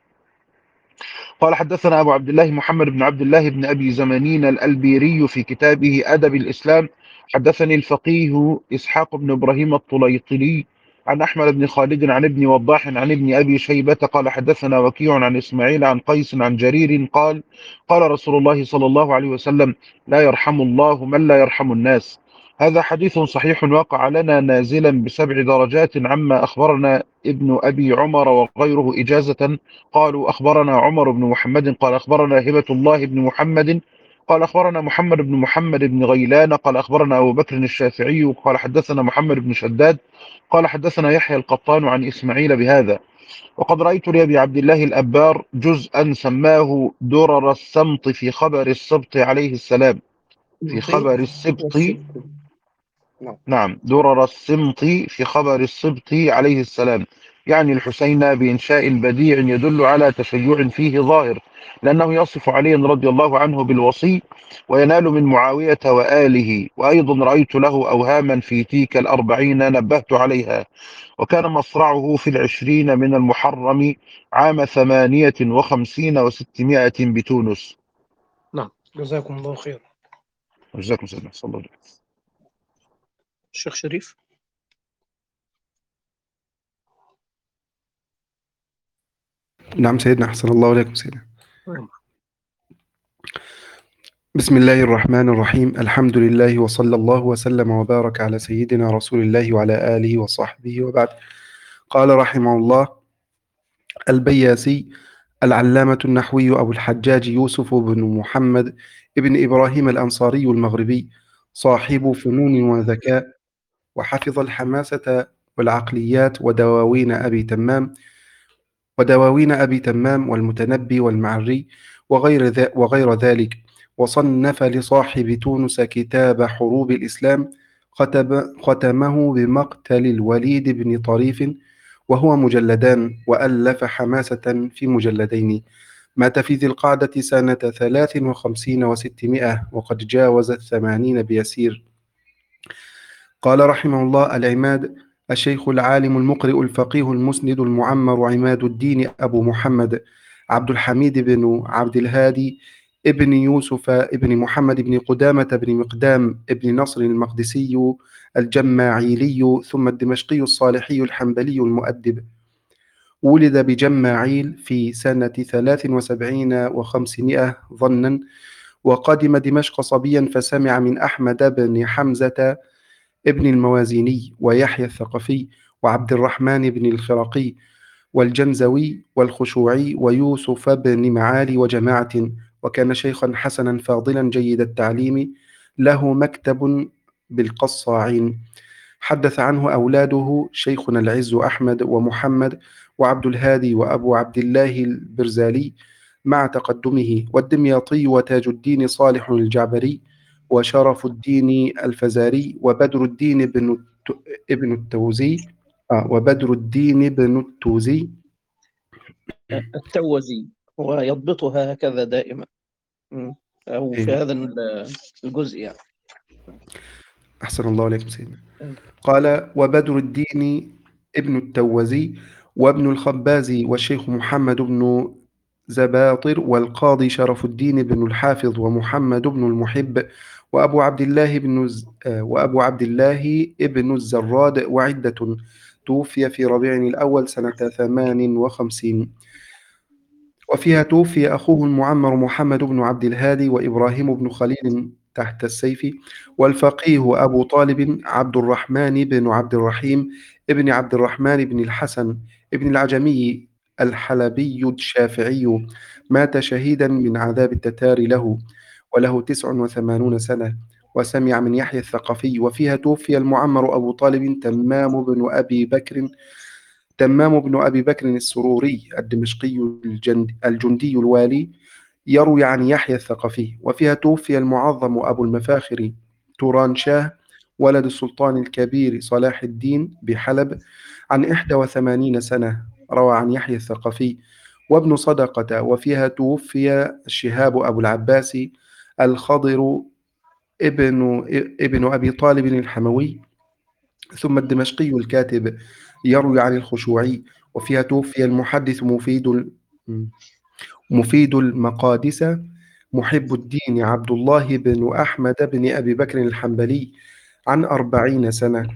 قال حدثنا أبو عبد الله محمد بن عبد الله بن أبي زمانين الألبيري في كتابه أدب الإسلام. حدثني الفقيه إسحاق بن إبراهيم الطليطلي عن أحمد بن خالد عن ابن وضاح عن ابن أبي شيبة قال حدثنا وكيع عن إسماعيل عن قيس عن جرير قال قال رسول الله صلى الله عليه وسلم لا يرحم الله من لا يرحم الناس. هذا حديث صحيح وقع لنا نازلا بسبع درجات عما أخبرنا ابن أبي عمر وغيره إجازة. قالوا أخبرنا عمر بن محمد قال أخبرنا هبة الله بن محمد قال أخبرنا محمد بن محمد بن غيلان قال أخبرنا أبو بكر الشافعي قال حدثنا محمد بن شداد قال حدثنا يحيى القطان عن إسماعيل بهذا. وقد رأيت لأبي عبد الله الأبار جزءا سماه درر السمط في خبر السبط عليه السلام. في خبر السبط والسبط. نعم. نعم درر السمط في خبر السبط عليه السلام، يعني الحسين بإنشاء بديع يدل على تشيع فيه ظاهر، لأنه يصف علي رضي الله عنه بالوصي وينال من معاوية وآله. وأيضا رأيت له أوهاما في تلك الأربعين نبهت عليها. وكان مصرعه في العشرين من المحرم عام ثمانية وخمسين وستمائة بتونس. نعم، جزاكم الله خير. جزاكم سيدنا صلى الله عليه وسلم. الشيخ شريف. نعم سيدنا، أحسن الله إليكم سيدنا. نعم. بسم الله الرحمن الرحيم، الحمد لله وصلى الله وسلم وبارك على سيدنا رسول الله وعلى آله وصحبه وبعد. قال رحمه الله البياسي العلامة النحوي أبو الحجاج يوسف بن محمد ابن إبراهيم الأنصاري المغربي، صاحب فنون وذكاء، وحفظ الحماسة والعقليات ودواوين أبي تمام ودواوين أبي تمام والمتنبي والمعري وغير, ذا وغير ذلك. وصنف لصاحب تونس كتاب حروب الإسلام، ختم ختمه بمقتل الوليد بن طريف، وهو مجلدان، وألف حماسة في مجلدين. مات في ذي القعدة سنة ثلاث وخمسين وستمائة، وقد جاوز الثمانين بيسير. قال رحمه الله العماد الشيخ العالم المقرئ الفقيه المسند المعمر عماد الدين أبو محمد عبد الحميد بن عبد الهادي ابن يوسف ابن محمد بن قدامة بن مقدام ابن نصر المقدسي الجماعيلي ثم الدمشقي الصالحي الحنبلي المؤدب. ولد بجماعيل في سنة ثلاث وسبعين وخمسمائة ظنا، وقدم دمشق صبيا فسمع من أحمد بن حمزة ابن الموازيني ويحيى الثقفي وعبد الرحمن بن الخرقي والجنزوي والخشوعي ويوسف بن معالي وجماعة، وكان شيخا حسنا فاضلا جيد التعليم له مكتب بالقصاعين. حدث عنه أولاده شيخنا العز أحمد ومحمد وعبد الهادي وأبو عبد الله البرزالي مع تقدمه، والدمياطي وتاج الدين صالح الجعبري وشرف الدين الفزاري وبدر الدين بن ابن التوزي آه وبدر الدين بن التوزي التوزي، هو يضبطها هكذا دائما، مم. أو في إيه. هذا الجزء يعني. أحسن الله عليكم سيدنا. أيوة. قال وبدر الدين ابن التوزي وابن الخبازي والشيخ محمد بن زباطر والقاضي شرف الدين بن الحافظ ومحمد بن المحب وأبو عبد الله بن ز... آه، وأبو عبد الله ابن الزراد وعدة. توفي في ربيع الأول سنة ثمان وخمسين، وفيها توفي أخوه المعمر محمد بن عبد الهادي وإبراهيم بن خليل تحت السيف، والفقيه أبو طالب عبد الرحمن بن عبد الرحيم ابن عبد الرحمن بن الحسن ابن العجمي الحلبي الشافعي، مات شهيدا من عذاب التتار له وله تسع وثمانون سنة، وسمع من يحيى الثقفي. وفيها توفي المعمر أبو طالب تمام بن أبي بكر تمام بن أبي بكر السروري الدمشقي الجند الجندي الوالي، يروي عن يحيى الثقفي. وفيها توفي المعظم أبو المفاخر توران شاه ولد السلطان الكبير صلاح الدين بحلب عن إحدى وثمانين سنة، روى عن يحيى الثقفي. وابن صدقة. وفيها توفي الشهاب أبو العباس الخضر ابن ابن أبي طالب الحموي ثم الدمشقي الكاتب، يروي عن الخشوعي. وفيها توفي المحدث مفيد ال- مفيد المقادس محب الدين عبد الله بن أحمد بن أبي بكر الحنبلي عن أربعين سنة.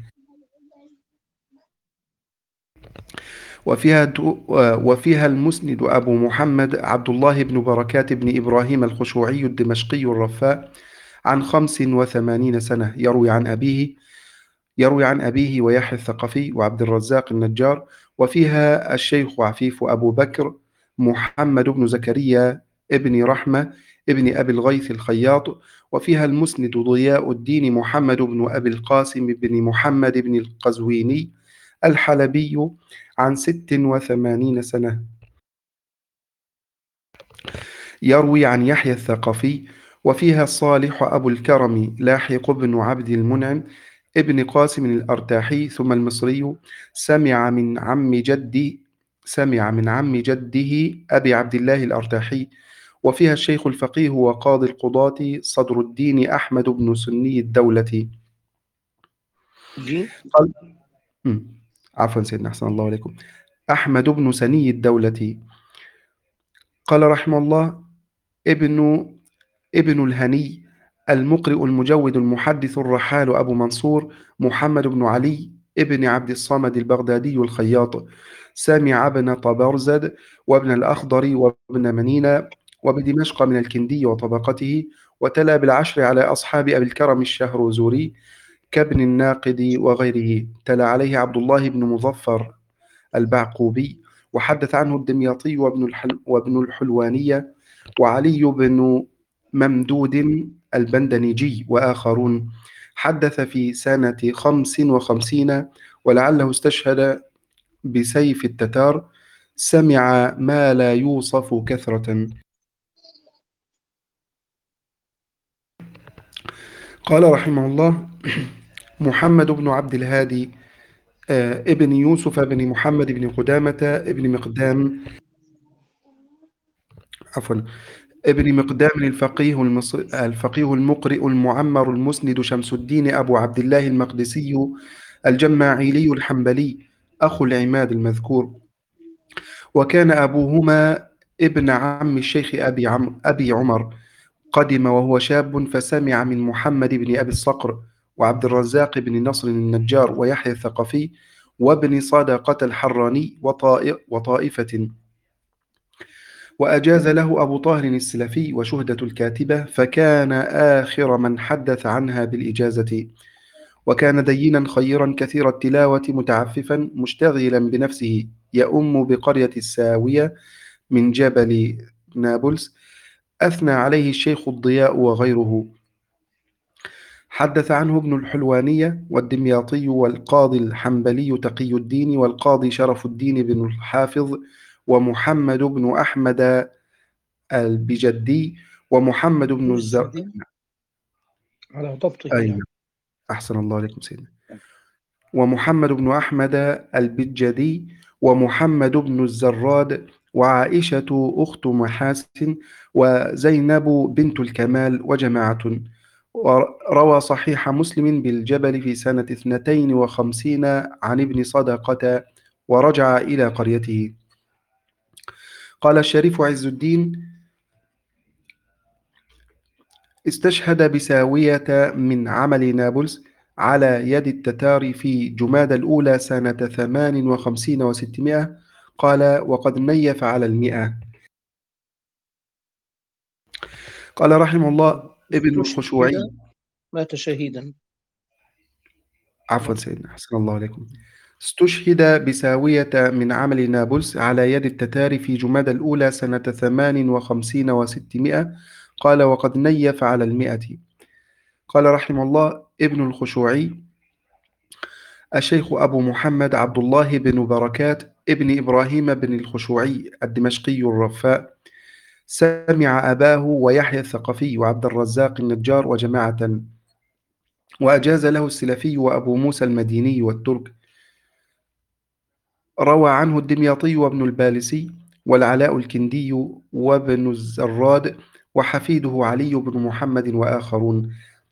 وفيها تو- وفيها المسند أبو محمد عبد الله بن بركات بن إبراهيم الخشوعي الدمشقي الرفاء عن خمس وثمانين سنة، يروي عن أبيه يروي عن أبيه ويحيى الثقفي وعبد الرزاق النجار. وفيها الشيخ عفيف أبو بكر محمد بن زكريا ابن رحمة ابن أبي الغيث الخياط. وفيها المسند ضياء الدين محمد بن أبي القاسم بن محمد بن القزويني الحلبي عن ست وثمانين سنة، يروي عن يحيى الثقفي. وفيها الصالح أبو الكرم لاحق بن عبد المنعم ابن قاسم الأرتاحي ثم المصري، سمع من عم جدي سمع من عم جده أبي عبد الله الأرتاحي. وفيها الشيخ الفقيه وقاضي القضاة صدر الدين أحمد بن سني الدولة. جيم. قال مم. عفوا سيدنا، أحسن الله عليكم. أحمد بن سني الدولة. قال رحمه الله ابن ابن الهني المقرئ المجود المحدث الرحال أبو منصور محمد بن علي ابن عبد الصمد البغدادي الخياط، سامع ابن طبرزد وابن الأخضر وابن منينة وبدمشق من الكندي وطبقته، وتلا بالعشر على أصحاب أبي الكرم الشهرزوري كابن الناقد وغيره. تلا عليه عبد الله بن مظفر البعقوبي، وحدث عنه الدمياطي وابن, الحل وابن الحلوانية وعلي بن ممدود البندنجي وآخرون. حدث في سنة خمس وخمسين ولعله استشهد بسيف التتار، سمع ما لا يوصف كثرة. قال رحمه الله محمد بن عبد الهادي آه، ابن يوسف بن محمد بن قدامة ابن مقدام عفوا ابن مقدام الفقيه المصري الفقيه المقرئ المعمر المسند شمس الدين أبو عبد الله المقدسي الجماعيلي الحنبلي أخو العماد المذكور. وكان أبوهما ابن عم الشيخ أبي, عم أبي عمر قدم وهو شاب فسمع من محمد بن أبي الصقر وعبد الرزاق بن نصر النجار ويحيى الثقفي وابن صدقة الحراني وطائ- وطائفة، وأجاز له أبو طاهر السلفي وشهدة الكاتبة، فكان آخر من حدث عنها بالإجازة. وكان دينا خيرا كثير التلاوة متعففا مشتغلا بنفسه، يؤم بقرية الساوية من جبل نابلس. أثنى عليه الشيخ الضياء وغيره. حدث عنه ابن الحلوانية والدمياطي والقاضي الحنبلي تقي الدين والقاضي شرف الدين بن الحافظ ومحمد بن أحمد البجدي ومحمد بن الزر. الجدي على ضبطه، أين نعم. أحسن الله عليكم سيدنا. ومحمد بن أحمد البجدي ومحمد بن الزراد وعائشة أخت محاسن وزينب بنت الكمال وجماعة. وروى صحيح مسلم بالجبل في سنة اثنتين وخمسين عن ابن صدقة ورجع إلى قريته. قال الشريف عز الدين: استشهد بساوية من عمل نابلس على يد التتار في جماد الأولى سنة ثمان وخمسين وستمائة. قال: وقد نيف على المئة. قال رحمه الله ابن الخشوعي. استشهد، مات شهيدا. عفوا سيدنا، أحسن الله عليكم. استشهد بساوية من عمل نابلس على يد التتار في جماد الأولى سنة ثمان وخمسين وستمائة. قال: وقد نيف على المئة. قال رحمه الله ابن الخشوعي: الشيخ أبو محمد عبد الله بن بركات ابن إبراهيم بن الخشوعي الدمشقي الرفاء سمع أباه ويحيى الثقفي وعبد الرزاق النجار وجماعة، وأجاز له السلفي وأبو موسى المديني والترك. روى عنه الدمياطي وابن البالسي والعلاء الكندي وابن الزراد وحفيده علي بن محمد وآخرون.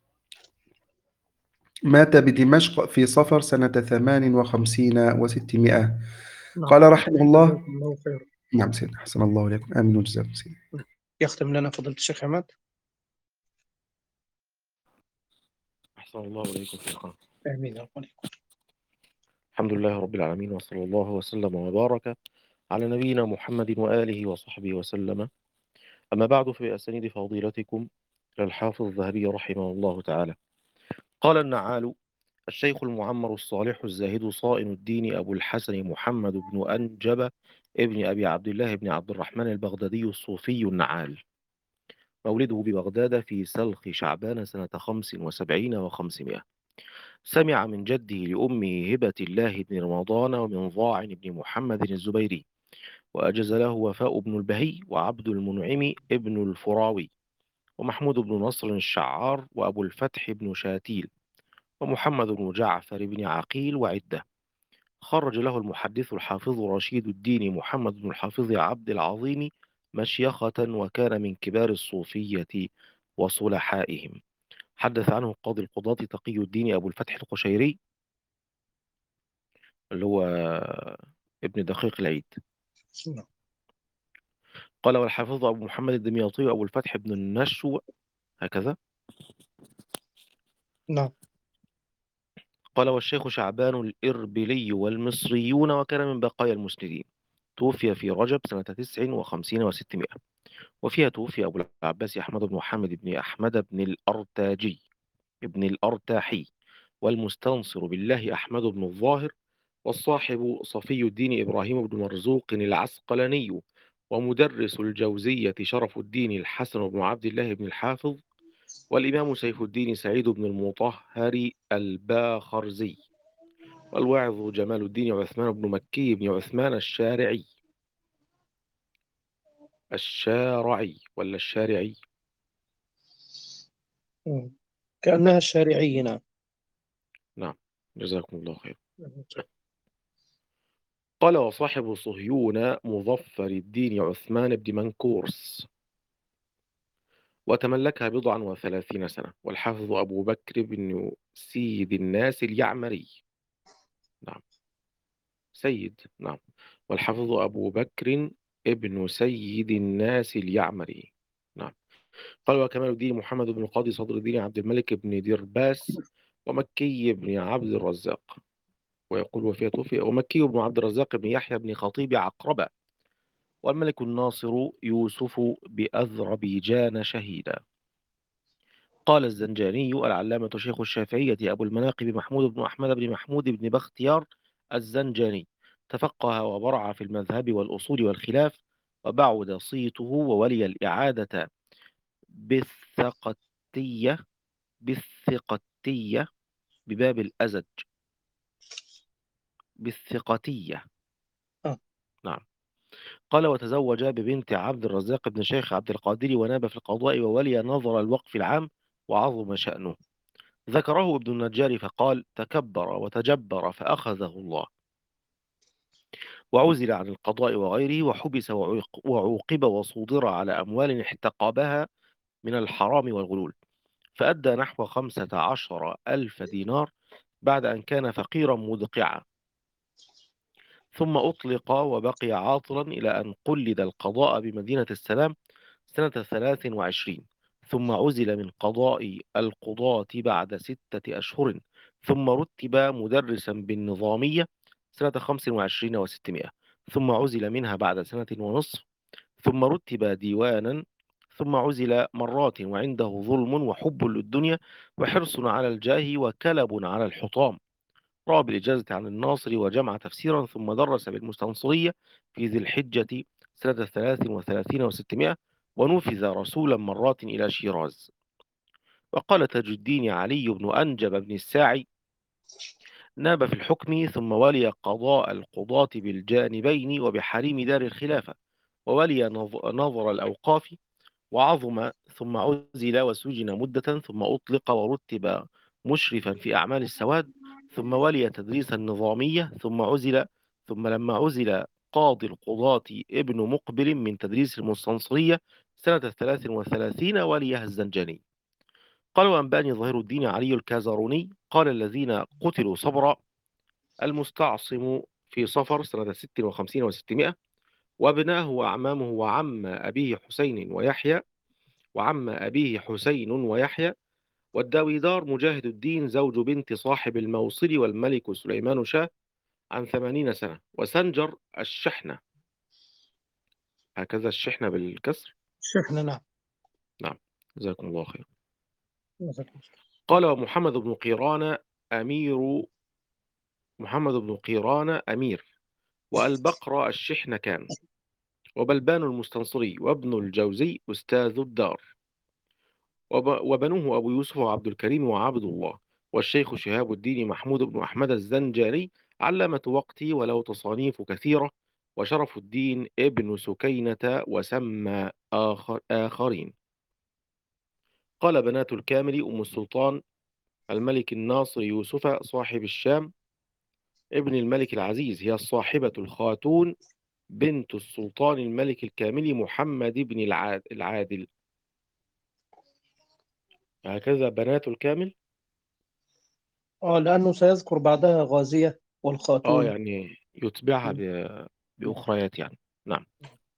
مات بدمشق في صفر سنة ثمان وخمسين وستمائة. نعم. قال رحمه الله: جزاكم الله خير. نعم سيدنا، أحسن الله عليكم. آمين وجزاكم سيدنا. يختم لنا فضيلة الشيخ عماد. أحسن الله إليكم شيخنا. آمين يا رب عليكم. الحمد لله رب العالمين، وصلى الله وسلم وبارك على نبينا محمد وآله وصحبه وسلم. أما بعد، في أسانيد فضيلتكم للحافظ الذهبي رحمه الله تعالى. قال النعال: الشيخ المعمر الصالح الزاهد صائن الدين أبو الحسن محمد بن أنجب ابن أبي عبد الله بن عبد الرحمن البغدادي الصوفي النعال، مولده ببغداد في سلخ شعبان سنة خمس وسبعين وخمسمائة. سمع من جده لأمه هبة الله بن رمضان ومن ضاع بن محمد الزبيري، وأجز له وفاء بن البهي وعبد المنعم ابن الفراوي ومحمود بن نصر الشعار وأبو الفتح بن شاتيل ومحمد بن جعفر بن عقيل وعدة. خرج له المحدث الحافظ رشيد الدين محمد بن الحافظ عبد العظيم مشيخة، وكان من كبار الصوفية وصلحائهم. حدث عنه قاضي القضاة تقي الدين أبو الفتح القشيري اللي هو ابن دقيق العيد. نعم. قال: والحافظ أبو محمد الدمياطي وأبو الفتح بن النشو، هكذا. نعم. قال: والشيخ شعبان الإربلي والمصريون، وكان من بقايا المسندين. توفي في رجب سنة تسع وخمسين وستمائة، وفيها توفي أبو العباس أحمد بن محمد بن أحمد بن الأرتاجي ابن الأرتاحي، والمستنصر بالله أحمد بن الظاهر، والصاحب صفي الدين إبراهيم بن مرزوق العسقلاني، ومدرس الجوزية شرف الدين الحسن بن عبد الله بن الحافظ، والإمام سيف الدين سعيد بن المطهر الباخرزي، والواعظ جمال الدين عثمان بن مكي بن عثمان الشارعي الشارعي ولا الشارعي؟ مم. كأنها الشارعي. نعم. نعم، جزاكم الله خير. قال: وصاحب صهيون مظفر الدين عثمان بن منكورس، وتملكها بضعا وثلاثين سنة. والحافظ أبو بكر بن سيد الناس اليعمري، نعم سيد، نعم. والحافظ أبو بكر ابن سيد الناس اليعمري، نعم. قال وكمال الدين محمد بن القاضي صدر الدين عبد الملك بن ديرباس ومكي بن عبد الرزاق. ويقول وفية توفي ومكي بن عبد الرزاق بن يحيى بن خطيب عقربة، والملك الناصر يوسف بأذربيجان شهيدا. قال الزنجاني العلامة شيخ الشافعية أبو المناقب محمود بن أحمد بن محمود بن بختيار الزنجاني تفقه وبرع في المذهب والأصول والخلاف، وبعد صيته وولي الإعادة بالثقتية بالثقتية بباب الأزج بالثقتية. آه. نعم. قال وتزوج ببنت عبد الرزاق بن شيخ عبد القادر وناب في القضاء وولي نظر الوقف العام وعظم شأنه. ذكره ابن النجار فقال تكبر وتجبر فأخذه الله، وعزل عن القضاء وغيره، وحبس وعوق- وعوقب وصودر على أموال احتقبها من الحرام والغلول، فأدى نحو خمسة عشر ألف دينار بعد أن كان فقيرا مدقعا، ثم أطلق وبقي عاطلا إلى أن قلد القضاء بمدينة السلام سنة ثلاث وعشرين، ثم عزل من قضاء القضاة بعد ستة أشهر، ثم رتب مدرسا بالنظامية سنة خمس وعشرين وستمائة، ثم عزل منها بعد سنة ونصف، ثم رتب ديوانا، ثم عزل مرات وعنده ظلم وحب للدنيا وحرص على الجاه وكلب على الحطام. روى بالإجازة عن الناصر وجمع تفسيرا، ثم درس بالمستنصرية في ذي الحجة سنة ثلاث وثلاثين وستمائة، ونفذ رسولا مرات إلى شيراز. وقال تاج الدين علي بن أنجب بن الساعي ناب في الحكم، ثم ولي قضاء القضاة بالجانبين وبحريم دار الخلافة، وولي نظ- نظر الأوقاف وعظم، ثم عزل وسجن مدة، ثم أطلق ورتب مشرفا في أعمال السواد، ثم ولي تدريس النظامية، ثم عزل، ثم لما عزل قاضي القضاة ابن مقبل من تدريس المستنصرية سنة ثلاث وثلاثين وليها الزنجاني. قال وأنباني ظهير الدين علي الكازروني قال الذين قتلوا صبرا المستعصم في صفر سنة ست وخمسين وستمائة، وابناه وأعمامه وعم أبيه حسين ويحيى وعم أبيه حسين ويحيى، والداويدار مجاهد الدين زوج بنت صاحب الموصل والملك سليمان شاه عن ثمانين سنة، وسنجر الشحنة، هكذا الشحنة بالكسر. شحنة. نعم. نعم، جزاكم الله خير. جزاكم الله. قال ومحمد بن قيران أمير محمد بن قيران أمير، والبقر الشحنة كان، وبلبان المستنصري وابن الجوزي أستاذ الدار، وب- وبنوه أبو يوسف وعبد الكريم وعبد الله، والشيخ شهاب الدين محمود بن أحمد الزنجاني علامة وقتي وله تصانيف كثيرة، وشرف الدين ابن سكينة وسمى آخر آخرين. قال بنات الكامل أم السلطان الملك الناصر يوسف صاحب الشام ابن الملك العزيز هي الصاحبة الخاتون بنت السلطان الملك الكامل محمد بن العاد- العادل. هكذا بنات الكامل. اه، لأنه سيذكر بعدها غازية اه والخاتون. يعني يتبعها ب- بأخريات يعني. نعم.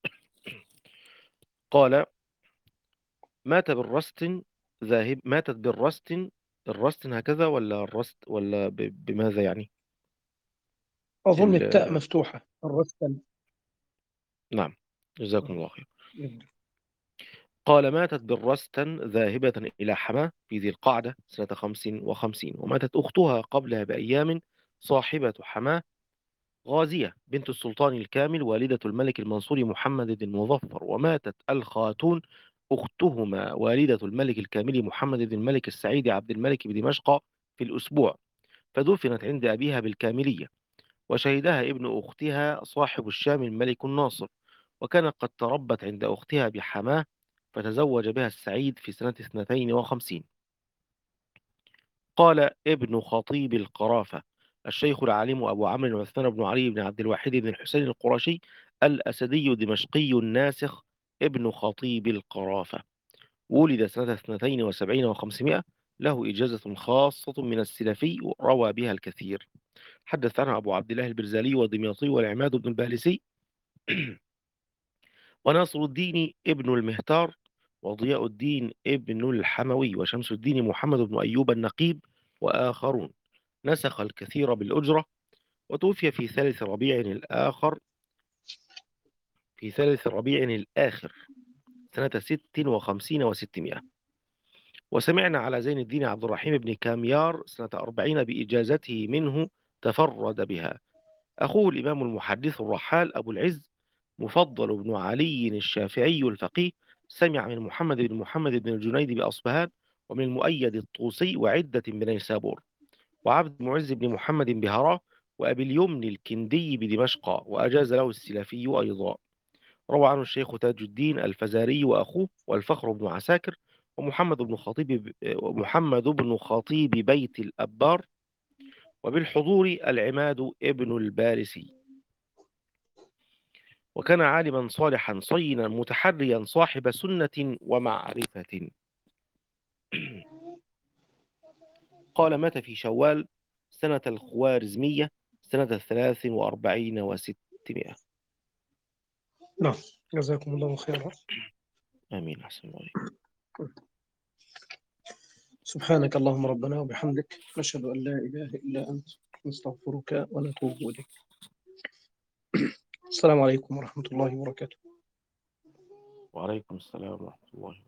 قال مات بالرست ذاهب ماتت بالرست الرست هكذا ولا الرست ولا ب... بماذا يعني أظن التاء ال... مفتوحة الرستم. نعم، جزاكم الله خير. قال ماتت بالرستن ذاهبة إلى حماه في ذي القعدة سنة خمس وخمسين، وماتت أختها قبلها بأيام صاحبة حماه غازية بنت السلطان الكامل والدة الملك المنصور محمد بن المظفر، وماتت الخاتون أختهما والدة الملك الكامل محمد بن الملك السعيد عبد الملك بدمشق في الأسبوع، فدفنت عند أبيها بالكاملية، وشهدها ابن أختها صاحب الشام الملك الناصر، وكان قد تربت عند أختها بحماه، فتزوج بها السعيد في سنة اثنتين وخمسين. قال ابن خطيب القرافة الشيخ العالم أبو عمرو عثمان بن علي بن عبد الواحد بن الحسين القرشي الأسدي الدمشقي الناسخ ابن خطيب القرافة، ولد سنة اثنتين وسبعين وخمسمائة، له إجازة خاصة من السلفي روى بها الكثير. حدث عنه أبو عبد الله البرزالي والدمياطي والعماد بن البالسي وناصر الدين ابن المهتار وضياء الدين ابن الحموي وشمس الدين محمد بن أيوب النقيب وآخرون. نسخ الكثير بالأجرة، وتوفي في ثالث ربيع الآخر في ثالث ربيع الآخر سنة ست وخمسين وستمائة. وسمعنا على زين الدين عبد الرحيم بن كاميار سنة أربعين بإجازته منه تفرد بها. أخوه الإمام المحدث الرحال أبو العز مفضل بن علي الشافعي الفقيه سمع من محمد بن محمد بن الجنيد بأصبهان، ومن المؤيد الطوسي وعدة بنيسابور، وعبد المعز بن محمد بهراء، وأبي اليمن الكندي بدمشق، وأجاز له السلفي أيضا. روى عنه الشيخ تاج الدين الفزاري وأخوه والفخر بن عساكر، ومحمد بن خطيب ومحمد بن خطيب بيت الأبار، وبالحضور العماد ابن البارسي. وكان عالما صالحا صينا متحريا صاحب سنة ومعرفة. قال مات في شوال سنة الخوارزمية سنة ثلاث وأربعين وستمائة. نعم، جزاكم الله خيرا. آمين. أحسن الله عليكم. سبحانك اللهم ربنا وبحمدك، نشهد أن لا إله إلا أنت، نستغفرك ونتوب إليك. السلام عليكم ورحمة الله وبركاته. وعليكم السلام ورحمة الله وبركاته.